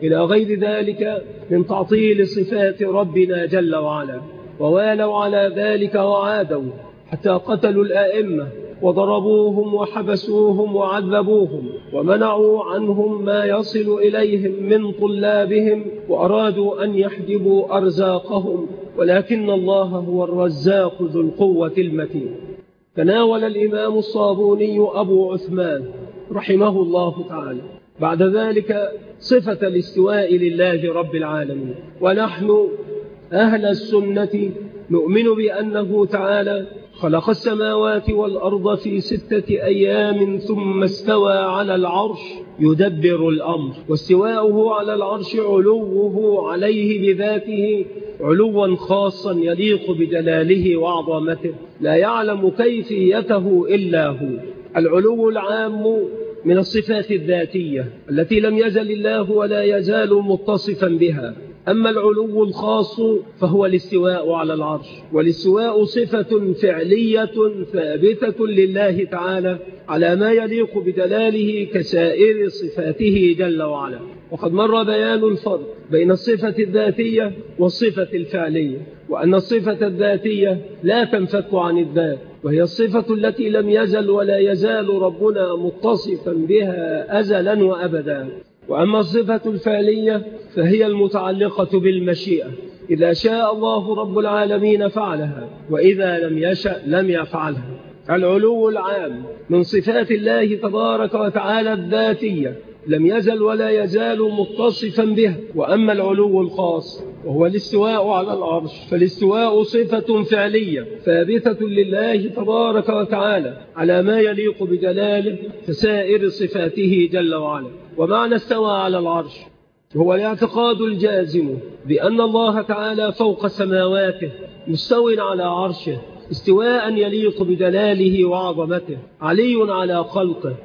إلى غير ذلك من تعطيل صفات ربنا جل وعلا. ووالوا على ذلك وعادوا حتى قتلوا الآئمة وضربوهم وحبسوهم وعذبوهم ومنعوا عنهم ما يصل إليهم من طلابهم وأرادوا أن يحجبوا أرزاقهم، ولكن الله هو الرزاق ذو القوة المتين. تناول الإمام الصابوني أبو عثمان رحمه الله تعالى بعد ذلك صفة الاستواء لله رب العالمين. ونحن أهل السنة نؤمن بأنه تعالى خلق السماوات والأرض في 6 أيام ثم استوى على العرش يدبر الأمر. واستواؤه على العرش علوه عليه بذاته علوا خاصا يليق بجلاله وعظمته لا يعلم كيفيته إلا هو. العلو العام من الصفات الذاتية التي لم يزل الله ولا يزال متصفا بها. أما العلو الخاص فهو الاستواء على العرش، والاستواء صفة فعلية ثابتة لله تعالى على ما يليق بدلاله كسائر صفاته جل وعلا. وقد مر بيان الفرق بين الصفة الذاتية والصفة الفعلية، وأن الصفة الذاتية لا تنفك عن الذات، وهي الصفة التي لم يزل ولا يزال ربنا متصفا بها أزلا وأبدا. وأما الصفة الفعلية فهي المتعلقة بالمشيئة، إذا شاء الله رب العالمين فعلها، وإذا لم يشأ لم يفعلها. العلو العام من صفات الله تبارك وتعالى الذاتية لم يزل ولا يزال متصفا بها. وأما العلو الخاص وهو الاستواء على العرش فالاستواء صفة فعلية ثابتة لله تبارك وتعالى على ما يليق بجلاله كسائر صفاته جل وعلا. ومعنى استوى على العرش هو الاعتقاد الجازم بأن الله تعالى فوق سماواته مستو على عرشه استواء يليق بجلاله وعظمته، علي على خلقه،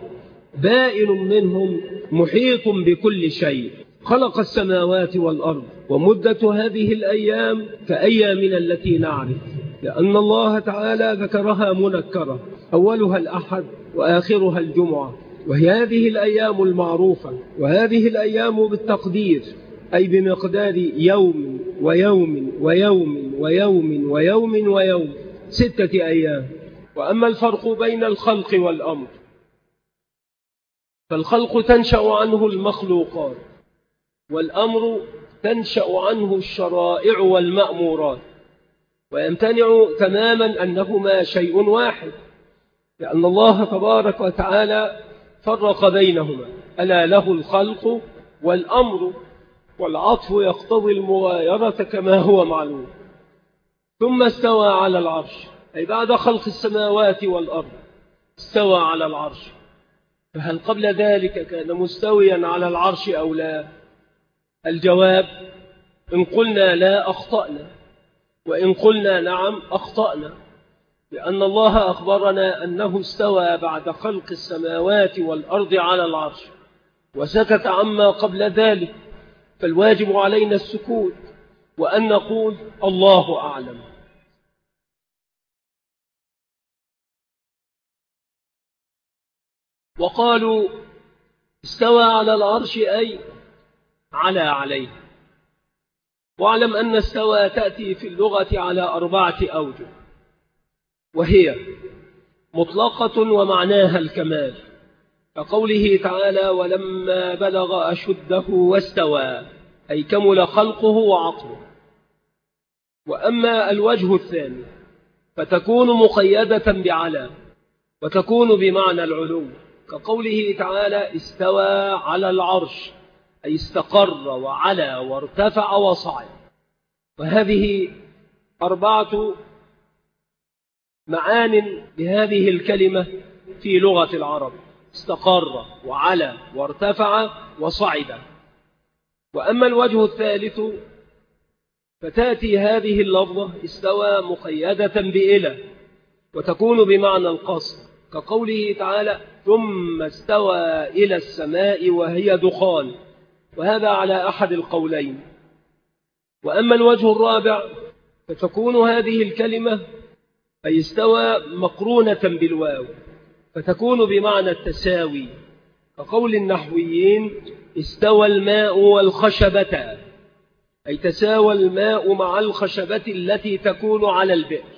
بائن منهم، محيط بكل شيء. خلق السماوات والأرض، ومدة هذه الأيام كأيامنا التي نعرف، لأن الله تعالى ذكرها منكرة، أولها الأحد وآخرها الجمعة، وهي هذه الأيام المعروفة. وهذه الأيام بالتقدير أي بمقدار يوم ويوم ويوم ويوم ويوم ويوم 6 أيام. وأما الفرق بين الخلق والأمر فالخلق تنشأ عنه المخلوقات، والأمر تنشأ عنه الشرائع والمأمورات، ويمتنع تماما أنهما شيء واحد، لأن الله تبارك وتعالى فرق بينهما، ألا له الخلق والأمر، والعطف يقتضي المغايرة كما هو معلوم. ثم استوى على العرش، أي بعد خلق السماوات والأرض استوى على العرش. فهل قبل ذلك كان مستويا على العرش أو لا؟ الجواب إن قلنا لا أخطأنا، وإن قلنا نعم أخطأنا، لأن الله أخبرنا أنه استوى بعد خلق السماوات والأرض على العرش، وسكت عما قبل ذلك، فالواجب علينا السكوت وأن نقول الله أعلم. وقالوا استوى على العرش أي عليه. واعلم أن استوى تأتي في اللغة على 4 أوجه، وهي مطلقة ومعناها الكمال، كقوله تعالى ولما بلغ أشده واستوى، أي كمل خلقه وعقله. وأما الوجه الثاني فتكون مقيدة بعلى، وتكون بمعنى العلو، كقوله تعالى استوى على العرش، أي استقر وعلى وارتفع وصعد. وهذه 4 معان لهذه الكلمة في لغة العرب: استقر وعلى وارتفع وصعد. وأما الوجه الثالث فتأتي هذه اللفظة استوى مقيدة بإلى، وتكون بمعنى القصد، كقوله تعالى ثم استوى إلى السماء وهي دخان، وهذا على أحد القولين. وأما الوجه الرابع فتكون هذه الكلمة أي استوى مقرونة بالواو، فتكون بمعنى التساوي، كقول النحويين استوى الماء والخشبة، أي تساوى الماء مع الخشبة التي تكون على البئر.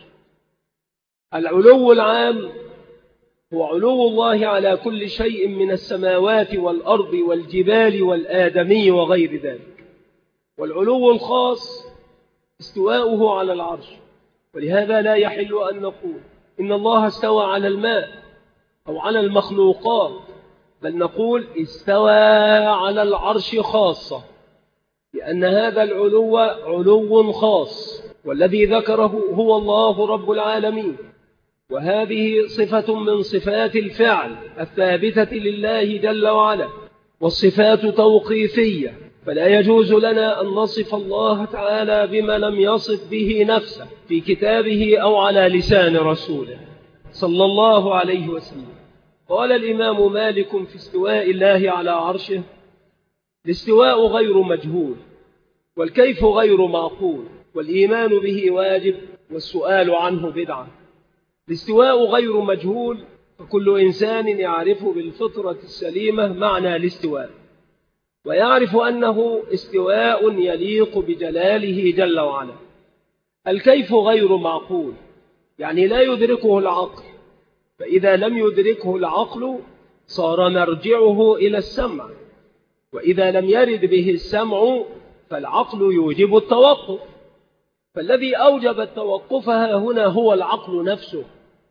العلو العام هو علو الله على كل شيء من السماوات والأرض والجبال والآدمي وغير ذلك. والعلو الخاص استواؤه على العرش، ولهذا لا يحل أن نقول إن الله استوى على الماء أو على المخلوقات، بل نقول استوى على العرش خاصة، لأن هذا العلو علو خاص، والذي ذكره هو الله رب العالمين، وهذه صفة من صفات الفعل الثابتة لله جل وعلا، والصفات توقيفية، فلا يجوز لنا أن نصف الله تعالى بما لم يصف به نفسه في كتابه أو على لسان رسوله صلى الله عليه وسلم. قال الإمام مالك في استواء الله على عرشه: الاستواء غير مجهول، والكيف غير معقول، والإيمان به واجب، والسؤال عنه بدعة. الاستواء غير مجهول، فكل إنسان يعرف بالفطرة السليمة معنى الاستواء، ويعرف أنه استواء يليق بجلاله جل وعلا. الكيف غير معقول، يعني لا يدركه العقل، فإذا لم يدركه العقل صار مرجعه إلى السمع، وإذا لم يرد به السمع فالعقل يوجب التوقف، فالذي أوجب التوقف هنا هو العقل نفسه،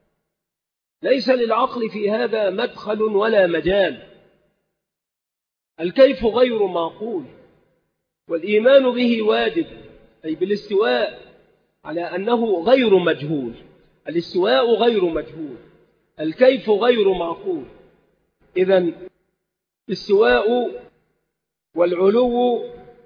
ليس للعقل في هذا مدخل ولا مجال. الكيف غير معقول، والإيمان به واجب، أي بالاستواء على أنه غير مجهول. الاستواء غير مجهول، الكيف غير معقول. إذن الاستواء والعلو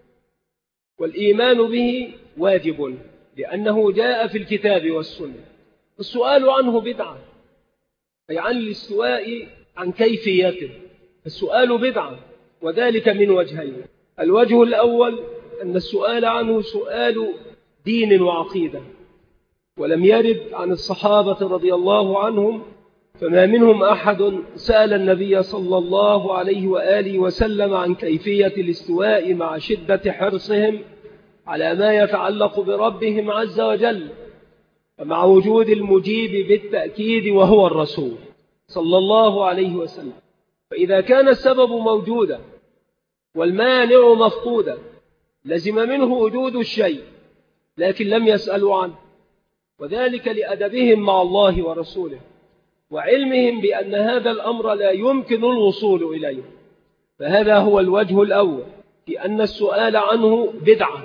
والإيمان به واجب، لأنه جاء في الكتاب والسنة. السؤال عنه بدعة، أي عن الاستواء عن كيفيته، السؤال بدعة، وذلك من وجهين. الوجه الأول أن السؤال عنه سؤال دين وعقيدة، ولم يرد عن الصحابة رضي الله عنهم، فما منهم أحد سأل النبي صلى الله عليه وآله وسلم عن كيفية الاستواء مع شدة حرصهم على ما يتعلق بربهم عز وجل، ومع وجود المجيب بالتأكيد وهو الرسول صلى الله عليه وسلم. فإذا كان السبب موجودا والمانع مفقودا لزم منه وجود الشيء، لكن لم يسألوا عنه، وذلك لأدبهم مع الله ورسوله، وعلمهم بأن هذا الأمر لا يمكن الوصول إليه. فهذا هو الوجه الأول في أن السؤال عنه بدعة.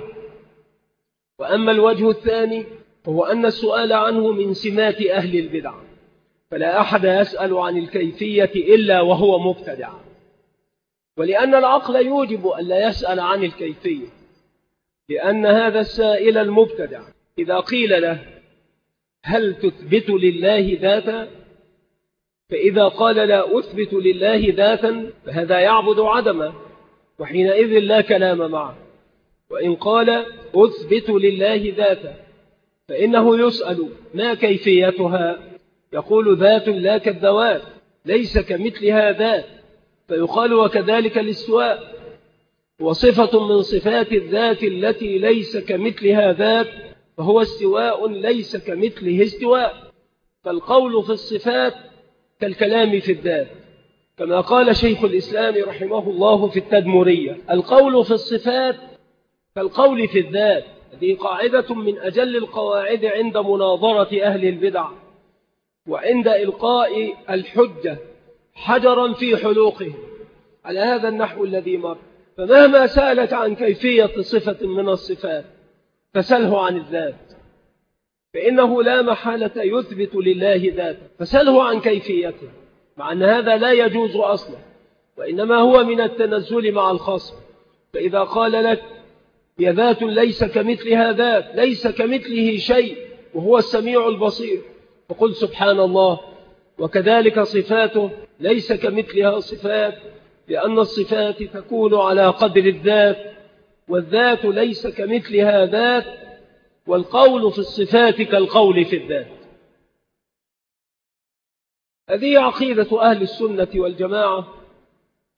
وأما الوجه الثاني هو أن السؤال عنه من سمات أهل البدع، فلا أحد يسأل عن الكيفية إلا وهو مبتدع، ولأن العقل يوجب أن لا يسأل عن الكيفية، لأن هذا السائل المبتدع إذا قيل له هل تثبت لله ذاتا، فإذا قال لا أثبت لله ذاتا فهذا يعبد عدما، وحينئذ لا كلام معه. وإن قال أثبت لله ذاتا فإنه يسأل ما كيفيتها، يقول ذات لا كالذوات، ليس كمثلها ذات، فيقال وكذلك الاستواء، وصفة من صفات الذات التي ليس كمثلها ذات، فهو استواء ليس كمثله استواء. فالقول في الصفات كالكلام في الذات، كما قال شيخ الإسلام رحمه الله في التدمرية: القول في الصفات كالقول في الذات. هذه قاعدة من أجل القواعد عند مناظرة أهل البدع، وعند إلقاء الحجة حجرا في حلوقهم على هذا النحو الذي مر. فمهما سألك عن كيفية صفة من الصفات فسله عن الذات، فإنه لا محالة يثبت لله ذاته، فسله عن كيفيته، مع أن هذا لا يجوز أصلا، وإنما هو من التنزل مع الخصم. فإذا قال لك هي ذات ليس كمثلها ذات، ليس كمثله شيء وهو السميع البصير، فقل سبحان الله. وكذلك صفاته ليس كمثلها صفات، لأن الصفات تكون على قدر الذات، والذات ليس كمثلها ذات، والقول في الصفات كالقول في الذات. هذه عقيدة أهل السنة والجماعة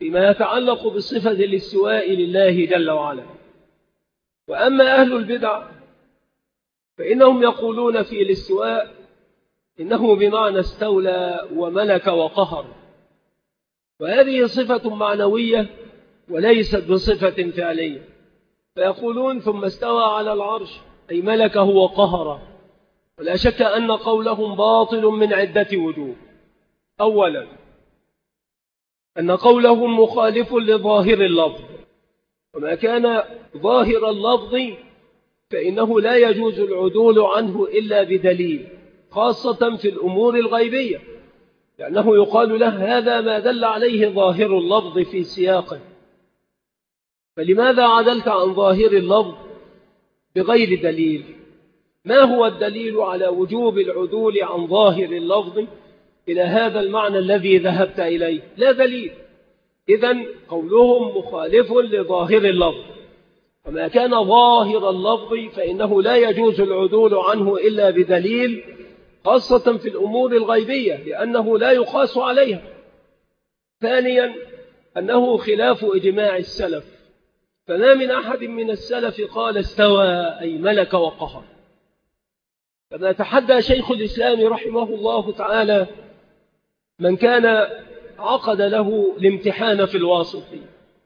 فيما يتعلق بصفة الاستواء لله جل وعلا. وأما أهل البدع فإنهم يقولون في الاستواء إنه بمعنى استولى وملك وقهر، وهذه صفة معنوية وليست بصفة فعلية. فيقولون ثم استوى على العرش أي ملكه وقهره، ولا شك أن قولهم باطل من عدة وجوه. أولا أن قولهم مخالف لظاهر اللفظ، وما كان ظاهر اللفظ فإنه لا يجوز العدول عنه إلا بدليل، خاصة في الأمور الغيبية، لأنه يقال له هذا ما دل عليه ظاهر اللفظ في سياقه. فلماذا عدلت عن ظاهر اللفظ بغير دليل؟ ما هو الدليل على وجوب العدول عن ظاهر اللفظ إلى هذا المعنى الذي ذهبت إليه؟ لا دليل. إذن قولهم مخالف لظاهر اللفظ، وما كان ظاهر اللفظ فإنه لا يجوز العدول عنه إلا بدليل، خاصة في الأمور الغيبية لأنه لا يقاس عليها. ثانيا أنه خلاف إجماع السلف، فما من أحد من السلف قال استوى أي ملك وقهر. كما تحدى شيخ الإسلام رحمه الله تعالى من كان عقد له الامتحان في الواسطي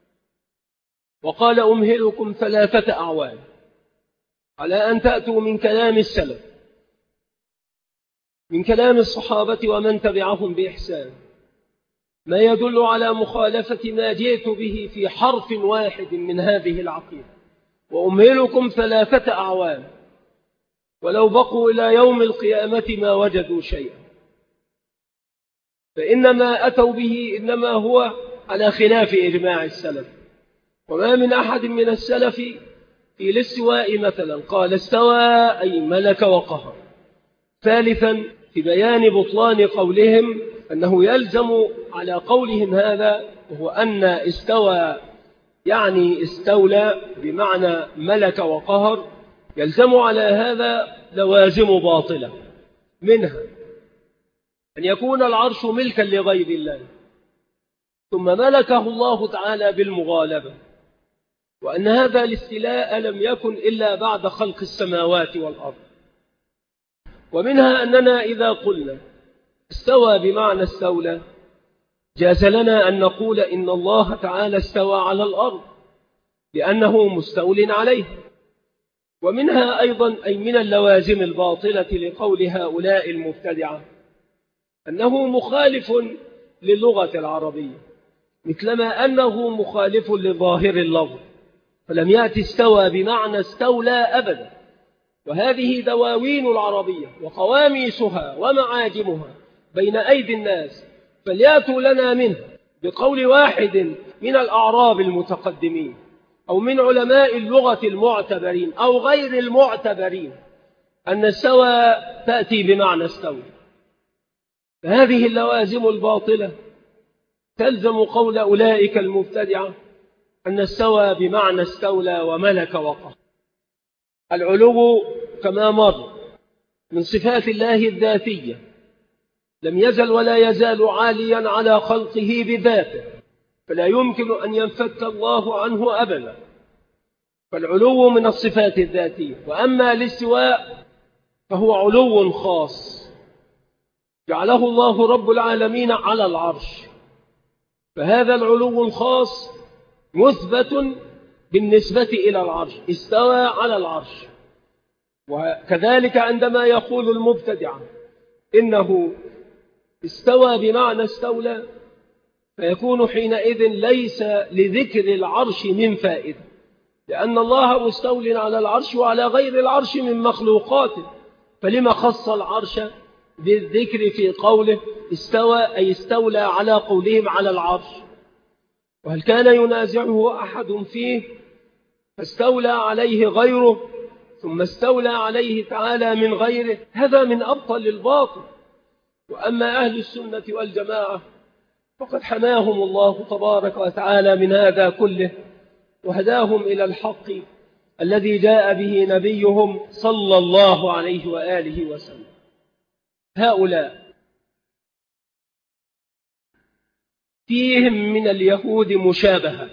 وقال أمهلكم 3 أعوام على أن تأتوا من كلام السلف، من كلام الصحابة ومن تبعهم بإحسان، ما يدل على مخالفة ما جئت به في حرف واحد من هذه العقيدة. وأمهلكم 3 أعوام ولو بقوا إلى يوم القيامة ما وجدوا شيئا، فإنما أتوا به إنما هو على خلاف إجماع السلف. وما من أحد من السلف في الاستواء مثلا قال استوى أي ملك وقهر. ثالثا في بيان بطلان قولهم أنه يلزم على قولهم هذا، وهو أن استوى يعني استولى بمعنى ملك وقهر، يلزم على هذا لوازم باطلة، منها أن يكون العرش ملكا لغير الله ثم ملكه الله تعالى بالمغالبة، وأن هذا الاستيلاء لم يكن إلا بعد خلق السماوات والأرض. ومنها أننا إذا قلنا استوى بمعنى استولى جاز لنا أن نقول إن الله تعالى استوى على الأرض لأنه مستول عليه. ومنها أيضا أي من اللوازم الباطلة لقول هؤلاء المبتدعة أنه مخالف للغة العربية، مثلما أنه مخالف لظاهر اللفظ، فلم يأتي استوى بمعنى استولى أبدا. وهذه دواوين العربية وقواميسها ومعاجمها بين أيدي الناس، فليأتوا لنا منه بقول واحد من الأعراب المتقدمين أو من علماء اللغة المعتبرين أو غير المعتبرين أن استوى تأتي بمعنى استوى. فهذه اللوازم الباطلة تلزم قول أولئك المبتدعة أن استوى بمعنى استولى وملك وقهر. العلو كما مر من صفات الله الذاتية، لم يزل ولا يزال عاليا على خلقه بذاته، فلا يمكن أن ينفك الله عنه أبدا، فالعلو من الصفات الذاتية. وأما الاستواء فهو علو خاص جعله الله رب العالمين على العرش، فهذا العلو الخاص مثبت بالنسبة إلى العرش، استوى على العرش. وكذلك عندما يقول المبتدع إنه استوى بمعنى استولى، فيكون حينئذ ليس لذكر العرش من فائدة، لأن الله مستول على العرش وعلى غير العرش من مخلوقاته، فلما خص العرش بالذكر في قوله استوى أي استولى على قولهم على العرش؟ وهل كان ينازعه أحد فيه فاستولى عليه غيره ثم استولى عليه تعالى من غيره؟ هذا من أبطل الباطل. وأما أهل السنة والجماعة فقد حماهم الله تبارك وتعالى من هذا كله وهداهم إلى الحق الذي جاء به نبيهم صلى الله عليه وآله وسلم. هؤلاء فيهم من اليهود مشابهة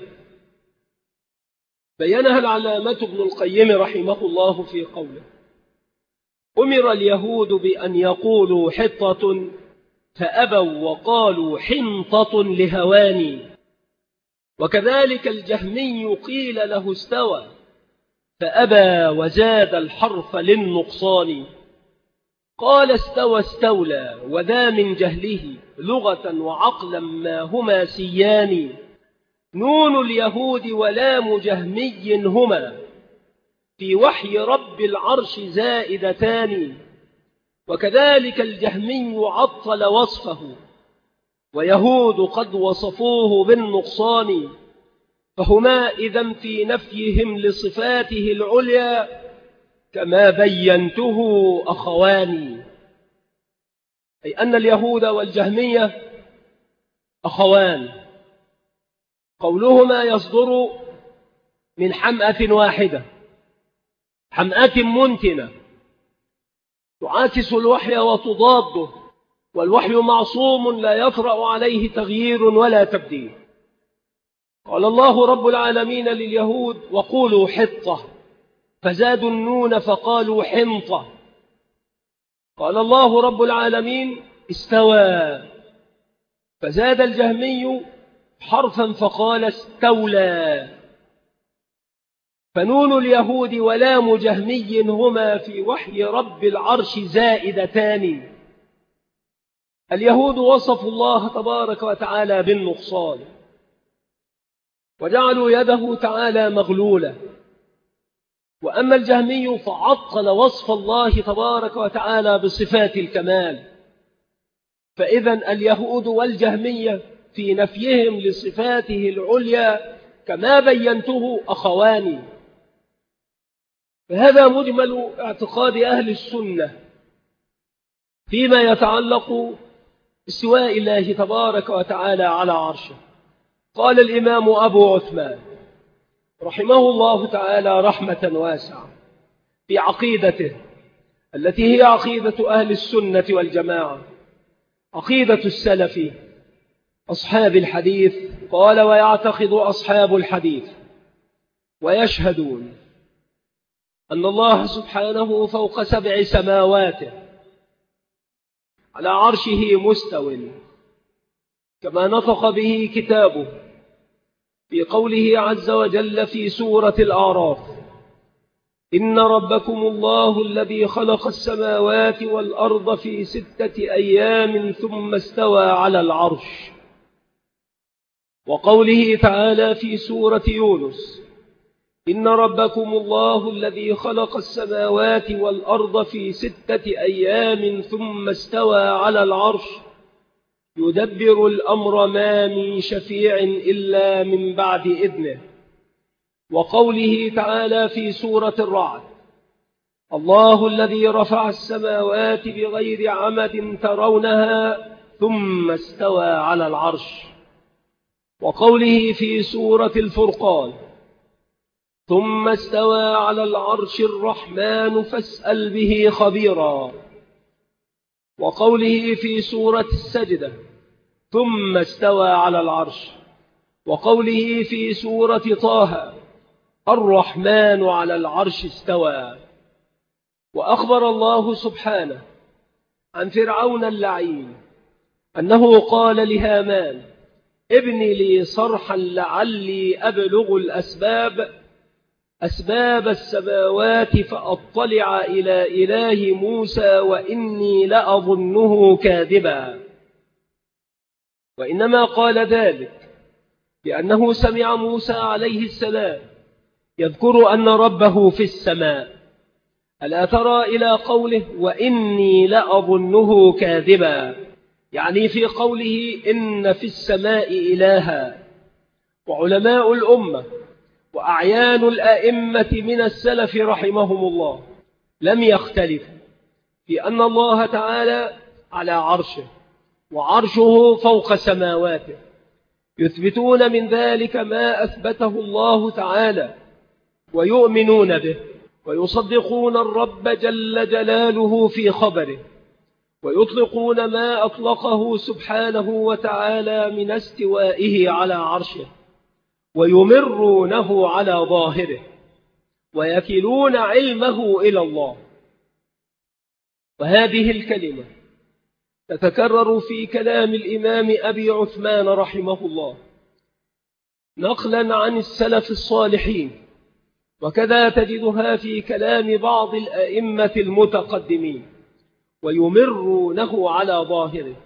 بينها العلامة ابن القيم رحمه الله في قوله: أمر اليهود بأن يقولوا حطة فأبوا وقالوا حنطة لهواني، وكذلك الجهمي قيل له استوى فأبى وزاد الحرف للنقصان. قال استوى استولى وذا من جهله لغة وعقلا ما هما سيان. نون اليهود ولام جهمي هما في وحي رب العرش زائدتان، وكذلك الجهمي عطل وصفه ويهود قد وصفوه بالنقصان، فهما إذن في نفيهم لصفاته العليا كما بينته أخواني، أي أن اليهود والجهمية أخوان، قولهما يصدر من حمأة واحدة، حمأة منتنة تعاكس الوحي وتضاده، والوحي معصوم لا يطرأ عليه تغيير ولا تبديل. قال الله رب العالمين لليهود: وقولوا حطة، فزادوا النون فقالوا حنطة. قال الله رب العالمين: استوى، فزاد الجهمي حرفا فقال استولى. فنون اليهود ولام جهمي هما في وحي رب العرش زائدتان. اليهود وصفوا الله تبارك وتعالى بالنقصان، وجعلوا يده تعالى مغلولة، وأما الجهمي فعطل وصف الله تبارك وتعالى بصفات الكمال. فإذا اليهود والجهمية في نفيهم لصفاته العليا كما بينته أخواني. فهذا مجمل اعتقاد أهل السنة فيما يتعلق باستواء الله تبارك وتعالى على عرشه. قال الإمام أبو عثمان رحمه الله تعالى رحمة واسعة في عقيدته التي هي عقيدة أهل السنة والجماعة، عقيدة السلف أصحاب الحديث. قال: ويعتقد أصحاب الحديث ويشهدون أن الله سبحانه فوق 7 سماوات على عرشه مستو، كما نطق به كتابه في قوله عز وجل في سورة الأعراف: إن ربكم الله الذي خلق السماوات والأرض في 6 أيام ثم استوى على العرش. وقوله تعالى في سورة يونس: إن ربكم الله الذي خلق السماوات والأرض في 6 أيام ثم استوى على العرش يدبر الأمر ما من شفيع إلا من بعد إذنه. وقوله تعالى في سورة الرعد: الله الذي رفع السماوات بغير عمد ترونها ثم استوى على العرش. وقوله في سورة الفرقان: ثم استوى على العرش الرحمن فاسأل به خبيرا. وقوله في سورة السجدة: ثم استوى على العرش. وقوله في سورة طه: الرحمن على العرش استوى. وأخبر الله سبحانه عن فرعون اللعين أنه قال لهامان: ابن لي صرحا لعلي أبلغ أسباب السماوات فأطلع إلى إله موسى وإني لأظنه كاذبا. وإنما قال ذلك لأنه سمع موسى عليه السلام يذكر أن ربه في السماء. ألا ترى إلى قوله: وإني لأظنه كاذبا، يعني في قوله إن في السماء إلها. وعلماء الأمة وأعيان الأئمة من السلف رحمهم الله لم يختلفوا في أن الله تعالى على عرشه، وعرشه فوق سماواته، يثبتون من ذلك ما أثبته الله تعالى ويؤمنون به، ويصدقون الرب جل جلاله في خبره، ويطلقون ما أطلقه سبحانه وتعالى من استوائه على عرشه، ويمرونه على ظاهره، ويكلون علمه إلى الله. وهذه الكلمة تتكرر في كلام الإمام أبي عثمان رحمه الله نقلا عن السلف الصالحين، وكذا تجدها في كلام بعض الأئمة المتقدمين، ويمرونه على ظاهره.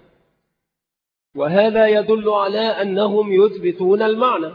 وهذا يدل على أنهم يثبتون المعنى،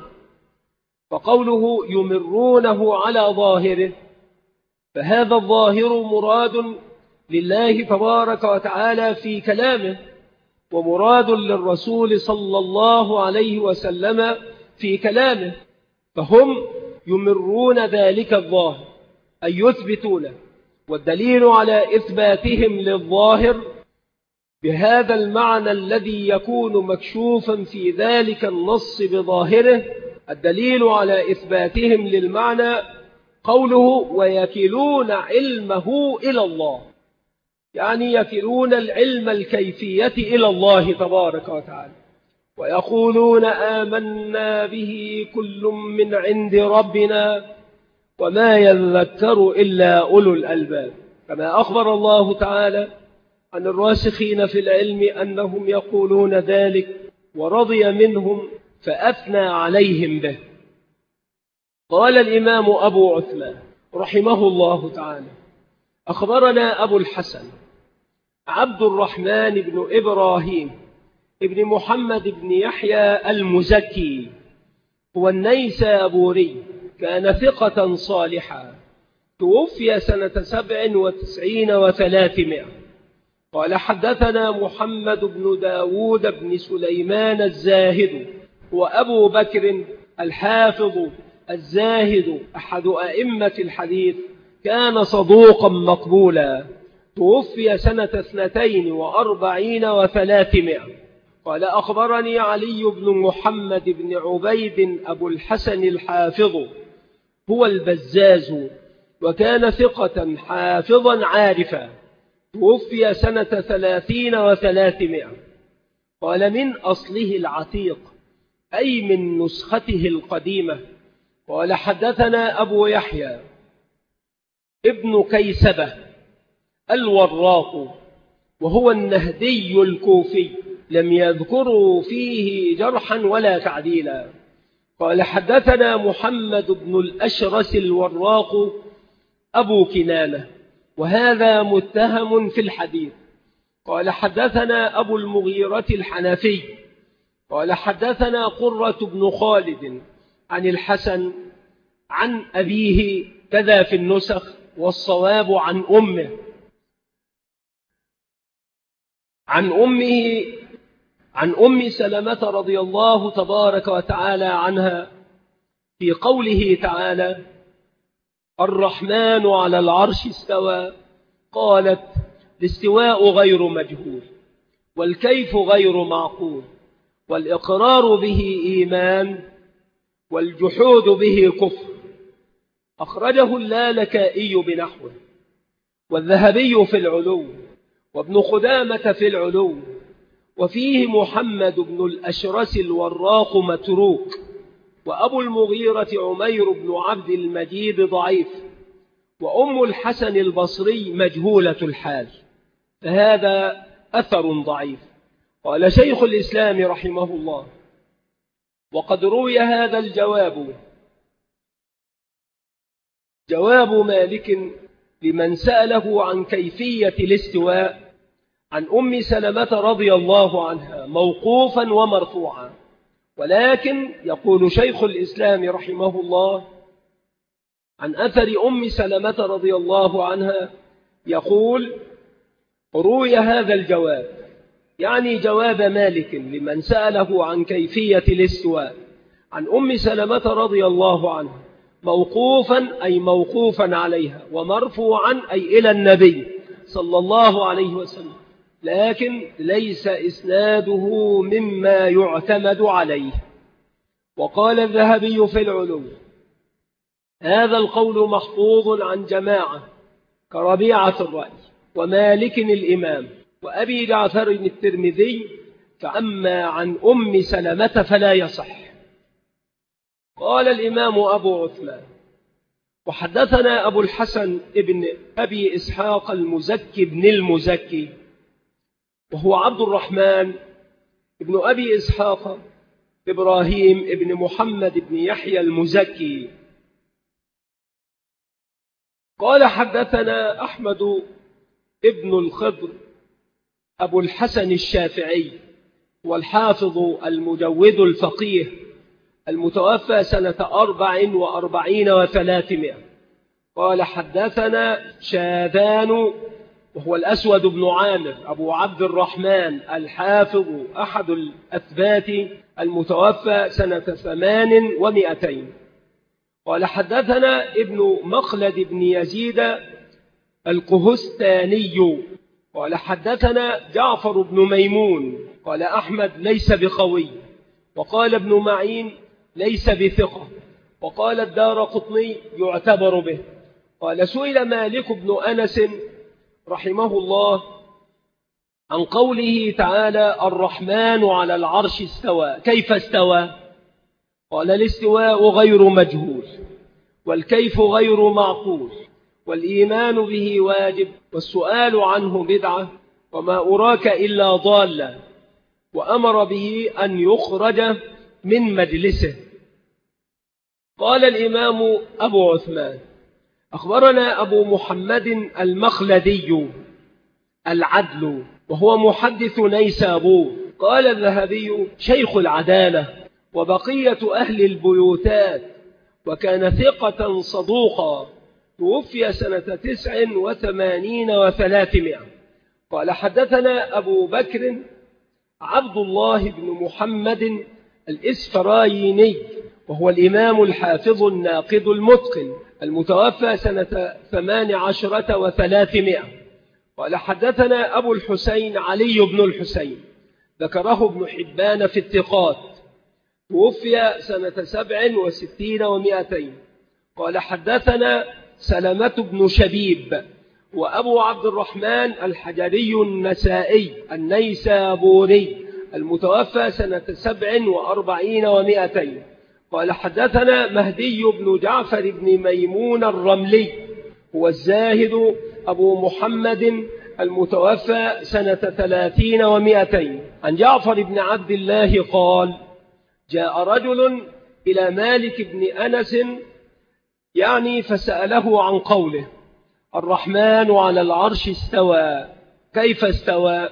فقوله يمرونه على ظاهره، فهذا الظاهر مراد لله تبارك وتعالى في كلامه، ومراد للرسول صلى الله عليه وسلم في كلامه، فهم يمرون ذلك الظاهر أي يثبتونه. والدليل على إثباتهم للظاهر بهذا المعنى الذي يكون مكشوفا في ذلك النص بظاهره، الدليل على إثباتهم للمعنى قوله ويكلون علمه إلى الله، يعني يكلون العلم الكيفية إلى الله تبارك وتعالى، ويقولون آمنا به كل من عند ربنا وما يذكر إلا أولو الألباب، كما أخبر الله تعالى عن الراسخين في العلم أنهم يقولون ذلك ورضي منهم فأثنى عليهم به. قال الإمام أبو عثمان رحمه الله تعالى أخبرنا أبو الحسن عبد الرحمن بن إبراهيم ابن محمد بن يحيى المزكي، هو النيسابوري، كان ثقة صالحا، توفي سنة 97 و300. قال حدثنا محمد بن داود بن سليمان الزاهد، وأبو بكر الحافظ الزاهد أحد أئمة الحديث، كان صدوقا مقبولا، توفي سنة 42 و300. قال أخبرني علي بن محمد بن عبيد أبو الحسن الحافظ، هو البزاز، وكان ثقة حافظا عارفا، توفي سنة 30 و300. قال من أصله العتيق أي من نسخته القديمة. قال حدثنا أبو يحيى ابن كيسبة الوراق، وهو النهدي الكوفي، لم يذكروا فيه جرحا ولا تعديلا. قال حدثنا محمد بن الأشرس الوراق أبو كنانة، وهذا متهم في الحديث. قال حدثنا أبو المغيرة الحنفي، قال حدثنا قرة بن خالد عن الحسن عن أبيه، كذا في النسخ، والصواب عن أمه، عن أم سلمة رضي الله تبارك وتعالى عنها، في قوله تعالى الرحمن على العرش استوى، قالت الاستواء غير مجهول، والكيف غير معقول، والإقرار به إيمان، والجحود به كفر. أخرجه اللالكائي بنحوه، والذهبي في العلو، وابن خدامة في العلو، وفيه محمد بن الأشرس الوراق متروك، وأبو المغيرة عمير بن عبد المجيد ضعيف، وأم الحسن البصري مجهولة الحال، فهذا أثر ضعيف. قال شيخ الإسلام رحمه الله وقد روي هذا جواب مالك لمن سأله عن كيفية الاستواء عن أم سلمة رضي الله عنها موقوفا ومرفوعا، ولكن يقول شيخ الإسلام رحمه الله عن أثر أم سلمة رضي الله عنها، يقول روي هذا الجواب، يعني جواب مالك لمن سأله عن كيفية الاستواء عن أم سلمة رضي الله عنها موقوفا أي موقوفا عليها، ومرفوعا أي إلى النبي صلى الله عليه وسلم، لكن ليس إسناده مما يعتمد عليه. وقال الذهبي في العلو هذا القول محفوظ عن جماعة كربيعة الرأي ومالك الإمام وأبي جعفر الترمذي فأما عن أم سلمة فلا يصح. قال الإمام أبو عثمان: وحدثنا أبو الحسن ابن أبي إسحاق المزكي بن المزكي، وهو عبد الرحمن ابن أبي إسحاق إبراهيم ابن محمد بن يحيى المزكي. قال حدثنا أحمد ابن الخضر أبو الحسن الشافعي، والحافظ المجود الفقيه، المتوفى سنة 44 و300. قال حدثنا شاذان، وهو الأسود بن عامر أبو عبد الرحمن الحافظ أحد الأثبات، المتوفى سنة 800. قال حدثنا ابن مخلد بن يزيد القهستاني، قال حدثنا جعفر بن ميمون، قال أحمد ليس بقوي، وقال ابن معين ليس بثقة، وقال الدارقطني يعتبر به. قال سئل مالك بن أنس رحمه الله عن قوله تعالى: الرحمن على العرش استوى، كيف استوى؟ قال: الاستواء غير مجهول، والكيف غير معقول، والإيمان به واجب، والسؤال عنه بدعة، وما أراك إلا ضالا، وأمر به أن يخرج من مجلسه. قال الإمام أبو عثمان: أخبرنا أبو محمد المخلدي العدل، وهو محدث نيسابور. قال الذهبي: شيخ العدالة وبقية أهل البيوتات، وكان ثقة صدوقا، توفي سنة 89 و300. قال حدثنا أبو بكر عبد الله بن محمد الإسفرايني، وهو الإمام الحافظ الناقد المتقن، المتوفى سنة 18 و300. قال حدثنا أبو الحسين علي بن الحسين، ذكره ابن حبان في الثقات، توفي سنة 67 و200. قال حدثنا سلمة بن شبيب، وأبو عبد الرحمن الحجري النسائي النيسابوري، المتوفى سنة 47 و200. قال حدثنا مهدي بن جعفر بن ميمون الرملي، هو الزاهد أبو محمد، المتوفى سنة 30 و200. عن جعفر بن عبد الله قال: جاء رجل إلى مالك بن أنس فسأله عن قوله: الرحمن على العرش استوى، كيف استوى؟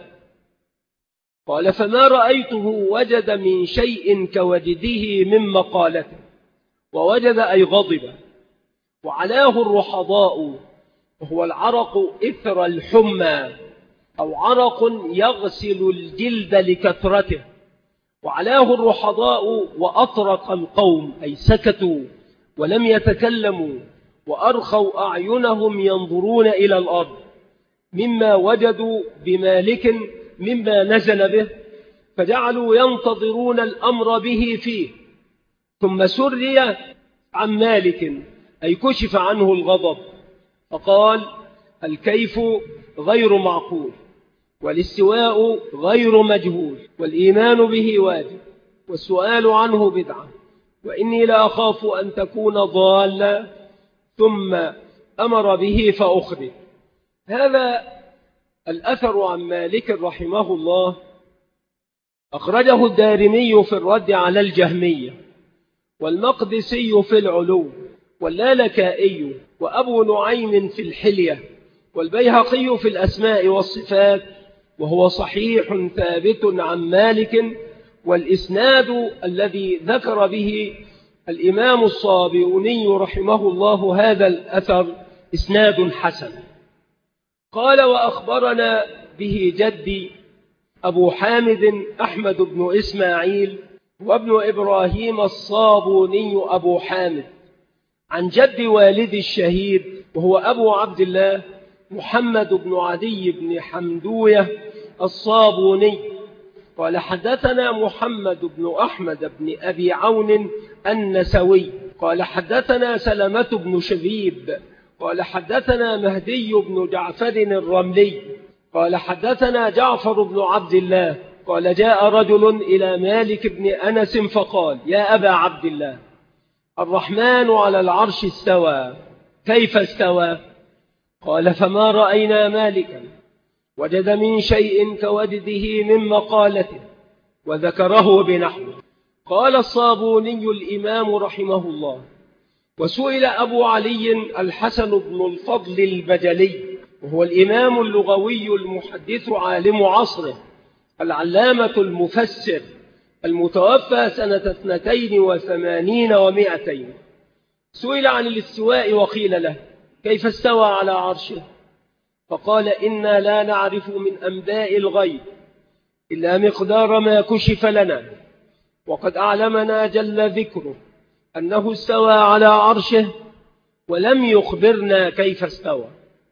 قال: فما رأيته وجد من شيء كوجده من مقالته، ووجد أي غضب، وعلاه الرحضاء، وهو العرق إثر الحمى، أو عرق يغسل الجلد لكثرته، وعلاه الرحضاء، وأطرق القوم أي سكتوا ولم يتكلموا، وأرخوا أعينهم ينظرون إلى الأرض، مما وجدوا بمالك مما نزل به، فجعلوا ينتظرون الأمر به فيه. ثم سري عن مالك أي كشف عنه الغضب، فقال: الكيف غير معقول، والاستواء غير مجهول، والإيمان به واجب، والسؤال عنه بدعة، وإني لا أخاف أن تكون ضالا. ثم أمر به فأخرج. هذا الأثر عن مالك رحمه الله أخرجه الدارمي في الرد على الجهمية، والمقدسي في العلو، واللالكائي، وأبو نعيم في الحلية، والبيهقي في الأسماء والصفات، وهو صحيح ثابت عن مالك. والإسناد الذي ذكر به الإمام الصابئوني رحمه الله هذا الأثر إسناد حسن. قال: وأخبرنا به جدي أبو حامد أحمد بن إسماعيل وابن إبراهيم الصابوني أبو حامد، عن جد والد الشهيد، وهو أبو عبد الله محمد بن عدي بن حمدوية الصابوني. قال حدثنا محمد بن أحمد بن أبي عون النسوي، قال حدثنا سلمة بن شبيب، قال حدثنا مهدي بن جعفر الرملي، قال حدثنا جعفر بن عبد الله قال جاء رجل إلى مالك بن أنس فقال يا أبا عبد الله الرحمن على العرش استوى كيف استوى؟ قال فما رأينا مالكا وجد من شيء كوجده من مقالته وذكره بنحوه. قال الصابوني الإمام رحمه الله وسئل أبو علي الحسن بن الفضل البجلي وهو الإمام اللغوي المحدث عالم عصره العلامة المفسر المتوفى سنة 82 و200، سئل عن الاستواء وقيل له كيف استوى على عرشه؟ فقال إنا لا نعرف من أنباء الغيب إلا مقدار ما كشف لنا، وقد أعلمنا جل ذكره أنه استوى على عرشه ولم يخبرنا كيف استوى.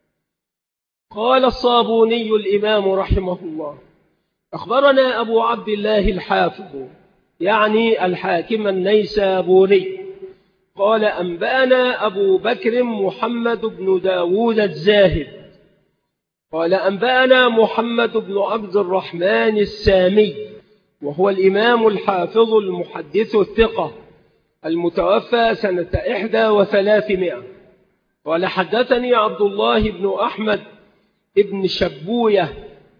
قال الصابوني الإمام رحمه الله أخبرنا أبو عبد الله الحافظ يعني الحاكم النيسابوري قال أنبأنا أبو بكر محمد بن داود الزاهد قال أنبأنا محمد بن عبد الرحمن السامي وهو الإمام الحافظ المحدث الثقة المتوفى سنة 31. قال حدثني عبد الله بن أحمد ابن شبوية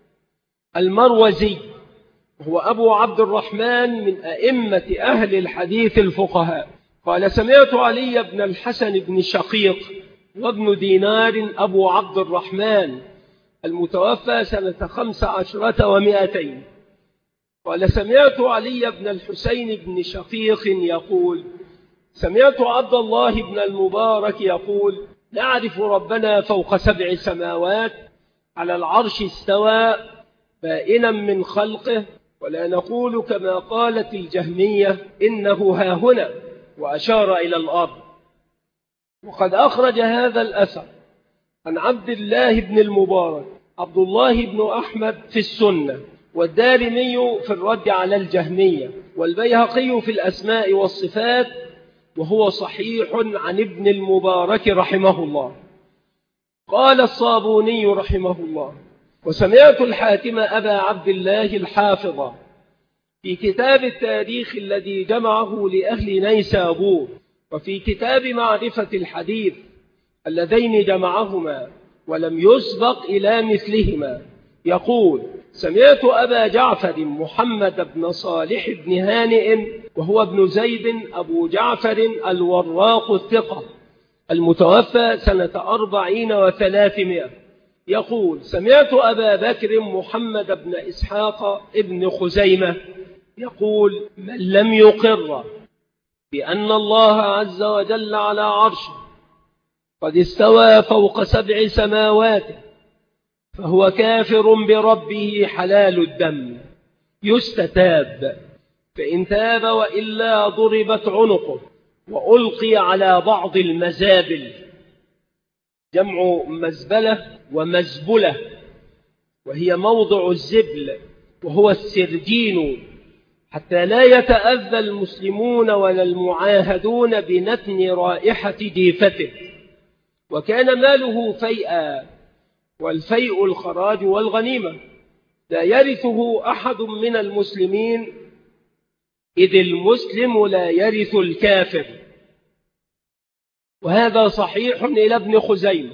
المروزي وهو أبو عبد الرحمن من أئمة أهل الحديث الفقهاء قال سمعت علي بن الحسن بن شقيق وابن دينار أبو عبد الرحمن المتوفى سنة 15 و200 قال سمعت علي بن الحسين بن شقيق يقول سمعت عبد الله بن المبارك يقول نعرف ربنا فوق 7 سماوات على العرش استوى بائنا من خلقه ولا نقول كما قالت الجهمية إنه هاهنا وأشار إلى الأرض. وقد أخرج هذا الأثر عن عبد الله بن المبارك عبد الله بن أحمد في السنة والدارمي في الرد على الجهمية والبيهقي في الأسماء والصفات وهو صحيح عن ابن المبارك رحمه الله. قال الصابوني رحمه الله وسمعت الحاكم أبا عبد الله الحافظ في كتاب التاريخ الذي جمعه لأهل نيسابور وفي كتاب معرفة الحديث اللذين جمعهما ولم يسبق إلى مثلهما يقول سمعت أبا جعفر محمد بن صالح بن هانئ وهو ابن زيد أبو جعفر الوراق الثقة المتوفى سنة 40 و300 يقول سمعت أبا بكر محمد بن إسحاق ابن خزيمة يقول من لم يقر بأن الله عز وجل على عرشه قد استوى فوق 7 سماوات فهو كافر بربه حلال الدم يستتاب فإن تاب وإلا ضربت عنقه وألقي على بعض المزابل جمع مزبلة ومزبلة وهي موضع الزبل وهو السرجين حتى لا يتأذى المسلمون ولا المعاهدون بنتن رائحة جيفته وكان ماله فيئا والفيء الخراج والغنيمة لا يرثه أحد من المسلمين إذ المسلم لا يرث الكافر. وهذا صحيح إلى ابن خزيمة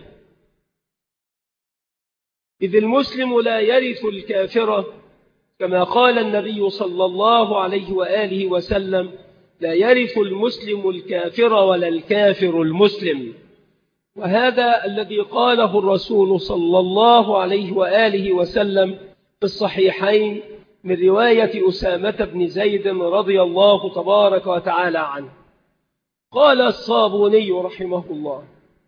إذ المسلم لا يرث الكافر كما قال النبي صلى الله عليه وآله وسلم لا يرث المسلم الكافر ولا الكافر المسلم. وهذا الذي قاله الرسول صلى الله عليه وآله وسلم في الصحيحين من رواية أسامة بن زيد رضي الله تبارك وتعالى عنه. قال الصابوني رحمه الله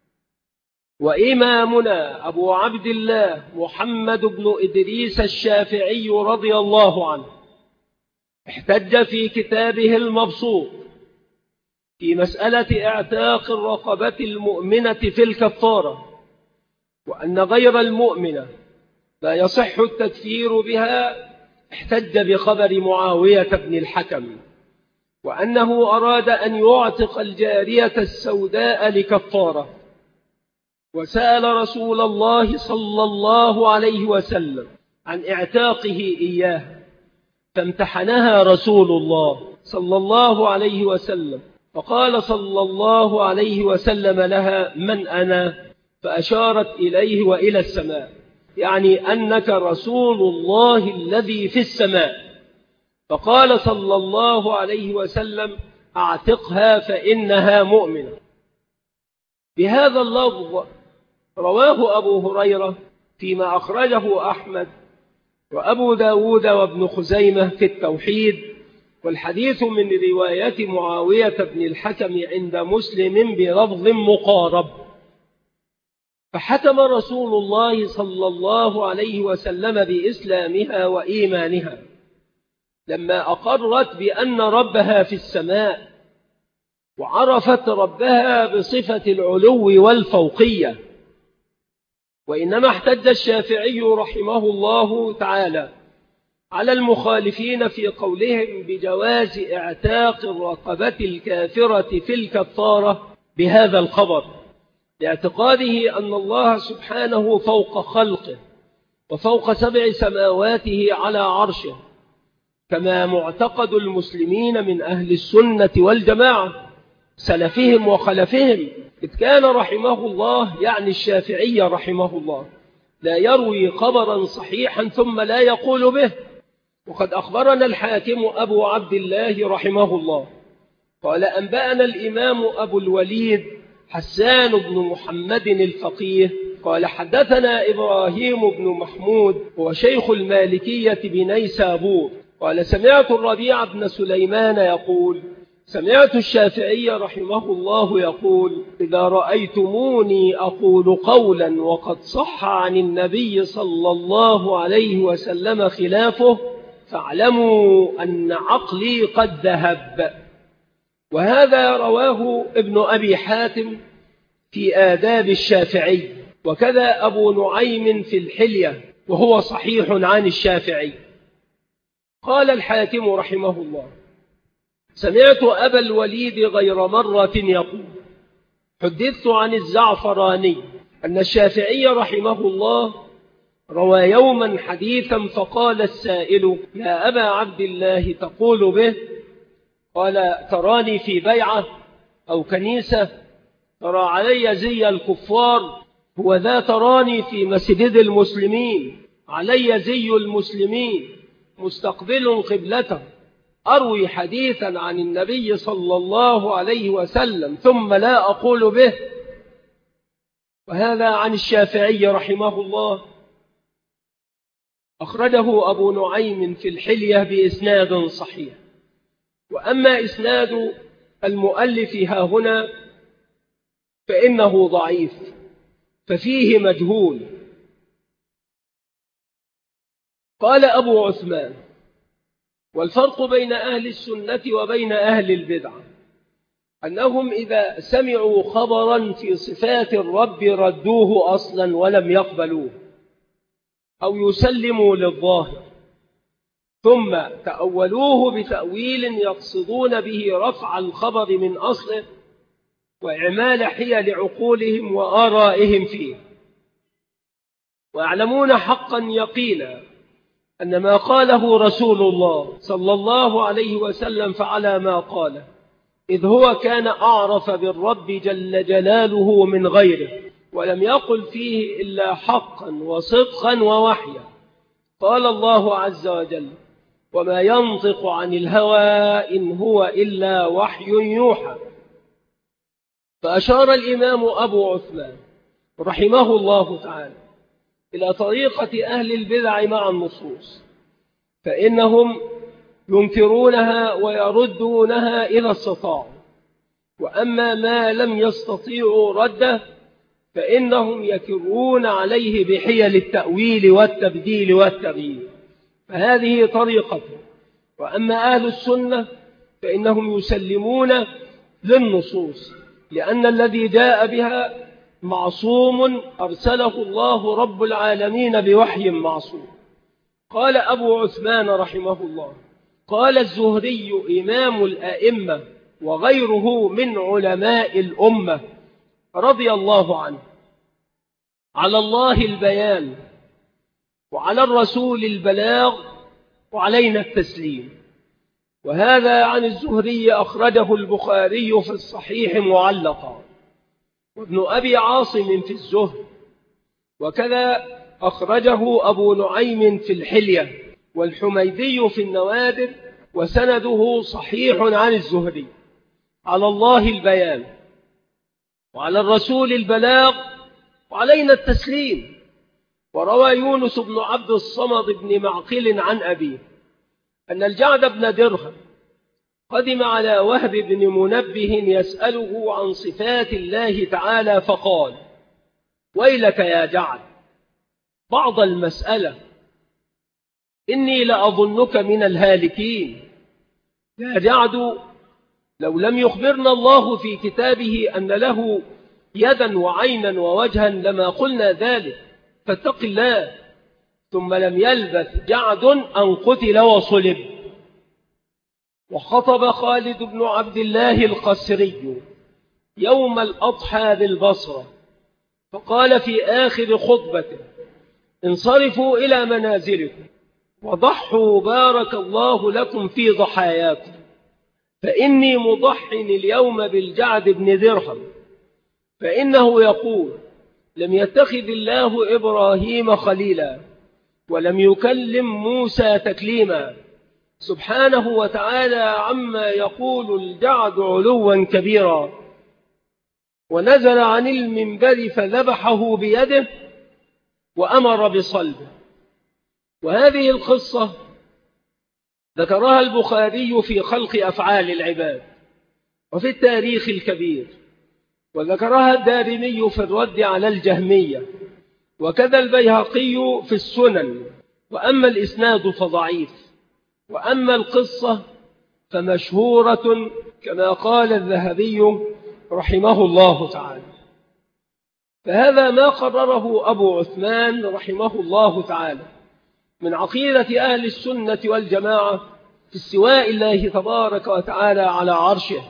وإمامنا أبو عبد الله محمد بن إدريس الشافعي رضي الله عنه احتج في كتابه المبسوط في مسألة اعتاق الرقبة المؤمنة في الكفارة وأن غير المؤمنة لا يصح التكفير بها احتج بخبر معاوية بن الحكم وأنه أراد أن يعتق الجارية السوداء لكفارة وسأل رسول الله صلى الله عليه وسلم عن اعتاقه إياه، فامتحنها رسول الله صلى الله عليه وسلم، فقال صلى الله عليه وسلم لها: من أنا؟ فأشارت إليه وإلى السماء، يعني أنك رسول الله الذي في السماء. فقال صلى الله عليه وسلم: أعتقها فإنها مؤمنة. بهذا اللفظ رواه أبو هريرة فيما أخرجه أحمد وأبو داود وابن خزيمة في التوحيد، والحديث من رواية معاوية بن الحكم عند مسلم بلفظ مقارب. فحكم رسول الله صلى الله عليه وسلم بإسلامها وإيمانها لما أقرت بأن ربها في السماء، وعرفت ربها بصفة العلو والفوقية. وإنما احتج الشافعي رحمه الله تعالى على المخالفين في قولهم بجواز اعتاق الرقبة الكافرة في الكفارة بهذا الخبر، لاعتقاده أن الله سبحانه فوق خلقه وفوق 7 سماواته على عرشه، كما معتقد المسلمين من أهل السنة والجماعة سلفهم وخلفهم، إذ كان رحمه الله يعني الشافعي رحمه الله لا يروي خبرا صحيحا ثم لا يقول به. وقد أخبرنا الحاكم أبو عبد الله رحمه الله قال: أنبأنا الإمام أبو الوليد حسان بن محمد الفقيه قال: حدثنا إبراهيم بن محمود هو شيخ المالكية بنيسابور قال: سمعت الربيع بن سليمان يقول: سمعت الشافعي رحمه الله يقول: إذا رأيتموني أقول قولا وقد صح عن النبي صلى الله عليه وسلم خلافه فاعلموا أن عقلي قد ذهب. وهذا رواه ابن أبي حاتم في آداب الشافعي، وكذا أبو نعيم في الحلية، وهو صحيح عن الشافعي. قال الحاكم رحمه الله: سمعت أبا الوليد غير مرة يقول: حدثت عن الزعفراني أن الشافعي رحمه الله روى يوما حديثا، فقال السائل: يا أبا عبد الله تقول به؟ قال: تراني في بيعة أو كنيسة، ترى علي زي الكفار، هو ذا تراني في مسجد المسلمين علي زي المسلمين مستقبل قبلته، أروي حديثا عن النبي صلى الله عليه وسلم ثم لا أقول به. وهذا عن الشافعي رحمه الله، أخرجه أبو نعيم في الحلية بإسناد صحيح. وأما إسناد المؤلف ها هنا فإنه ضعيف، ففيه مجهول. قال أبو عثمان: والفرق بين أهل السنة وبين أهل البدعة أنهم إذا سمعوا خبرا في صفات الرب ردوه أصلا ولم يقبلوه أو يسلموا للظاهر، ثم تأولوه بتأويل يقصدون به رفع الخبر من أصله وإعمال حيل عقولهم وآرائهم فيه، ويعلمون حقا يقينا أن ما قاله رسول الله صلى الله عليه وسلم فعلى ما قاله، إذ هو كان أعرف بالرب جل جلاله من غيره، ولم يقل فيه إلا حقا وصدقا ووحيا. قال الله عز وجل: وما ينطق عن الهوى إن هو إلا وحي يوحى. فأشار الإمام أبو عثمان رحمه الله تعالى إلى طريقة أهل البدع مع النصوص، فإنهم ينكرونها ويردونها إذا استطاعوا، وأما ما لم يستطيعوا رده فإنهم يكرون عليه بحيل التأويل والتبديل والتغيير، فهذه طريقته. وأما أهل السنة فإنهم يسلمون للنصوص، لأن الذي جاء بها معصوم أرسله الله رب العالمين بوحي معصوم. قال أبو عثمان رحمه الله: قال الزهري إمام الأئمة وغيره من علماء الأمة رضي الله عنه: على الله البيان، وعلى الرسول البلاغ، وعلينا التسليم. وهذا عن الزهري أخرجه البخاري في الصحيح معلقا، وابن أبي عاصم في الزهد، وكذا أخرجه أبو نعيم في الحلية، والحميدي في النوادر، وسنده صحيح عن الزهري. على الله البيان، وعلى الرسول البلاغ، وعلينا التسليم. وروى يونس بن عبد الصمد بن معقل عن أبيه أن الجعد بن درهم قدم على وهب بن منبه يسأله عن صفات الله تعالى، فقال: ويلك يا جعد، بعض المسألة إني لأظنك من الهالكين. يا جعد، لو لم يخبرنا الله في كتابه أن له يدا وعينا ووجها لما قلنا ذلك، فاتق الله. ثم لم يلبث جعد أن قتل وصلب. وخطب خالد بن عبد الله القسري يوم الأضحى بالبصرة، فقال في آخر خطبته: انصرفوا إلى منازلكم وضحوا بارك الله لكم في ضحاياكم، فإني مضح اليوم بالجعد بن درهم، فإنه يقول: لم يتخذ الله إبراهيم خليلا، ولم يكلم موسى تكليما، سبحانه وتعالى عما يقول الجعد علوا كبيرا. ونزل عن المنبر فذبحه بيده وأمر بصلبه. وهذه القصة ذكرها البخاري في خلق أفعال العباد وفي التاريخ الكبير، وذكرها الدارمي في الرد على الجهمية، وكذا البيهقي في السنن. وأما الإسناد فضعيف، وأما القصة فمشهورة كما قال الذهبي رحمه الله تعالى. فهذا ما قرره أبو عثمان رحمه الله تعالى من عقيدة أهل السنة والجماعة في استواء الله تبارك وتعالى على عرشه.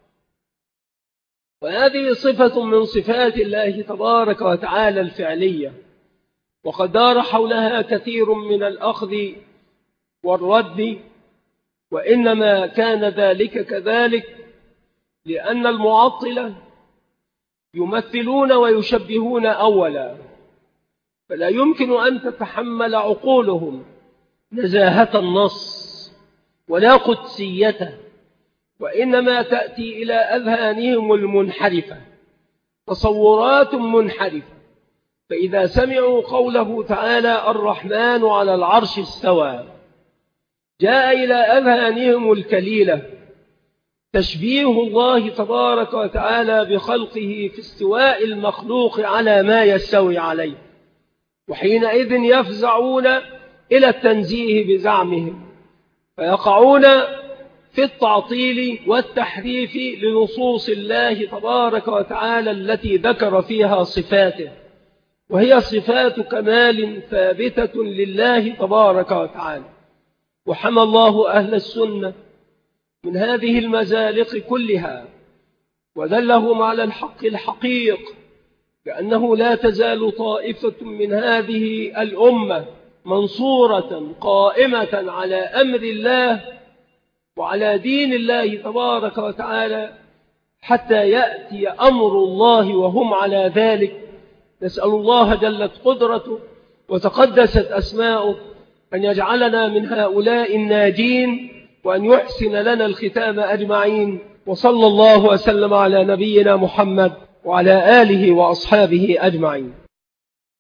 وهذه صفة من صفات الله تبارك وتعالى الفعلية، وقد دار حولها كثير من الأخذ والرد، وإنما كان ذلك كذلك لأن المعطلة يمثلون ويشبهون أولا، فلا يمكن أن تتحمل عقولهم نزاهة النص ولا قدسيته، وإنما تأتي إلى أذهانهم المنحرفة تصورات منحرفة. فإذا سمعوا قوله تعالى: الرحمن على العرش استوى، جاء إلى أذهانهم الكليلة تشبيه الله تبارك وتعالى بخلقه في استواء المخلوق على ما يستوي عليه، وحينئذ يفزعون إلى التنزيه بزعمهم، فيقعون في التعطيل والتحريف لنصوص الله تبارك وتعالى التي ذكر فيها صفاته، وهي صفات كمال ثابتة لله تبارك وتعالى. وحمى الله أهل السنة من هذه المزالق كلها، ودلهم على الحق الحقيق، لأنه لا تزال طائفة من هذه الأمة منصورة قائمة على أمر الله وعلى دين الله تبارك وتعالى حتى يأتي أمر الله وهم على ذلك. نسأل الله جلت قدرته وتقدست أسماؤه أن يجعلنا من هؤلاء الناجين، وأن يحسن لنا الختام أجمعين. وصلى الله وسلم على نبينا محمد وعلى آله وأصحابه أجمعين.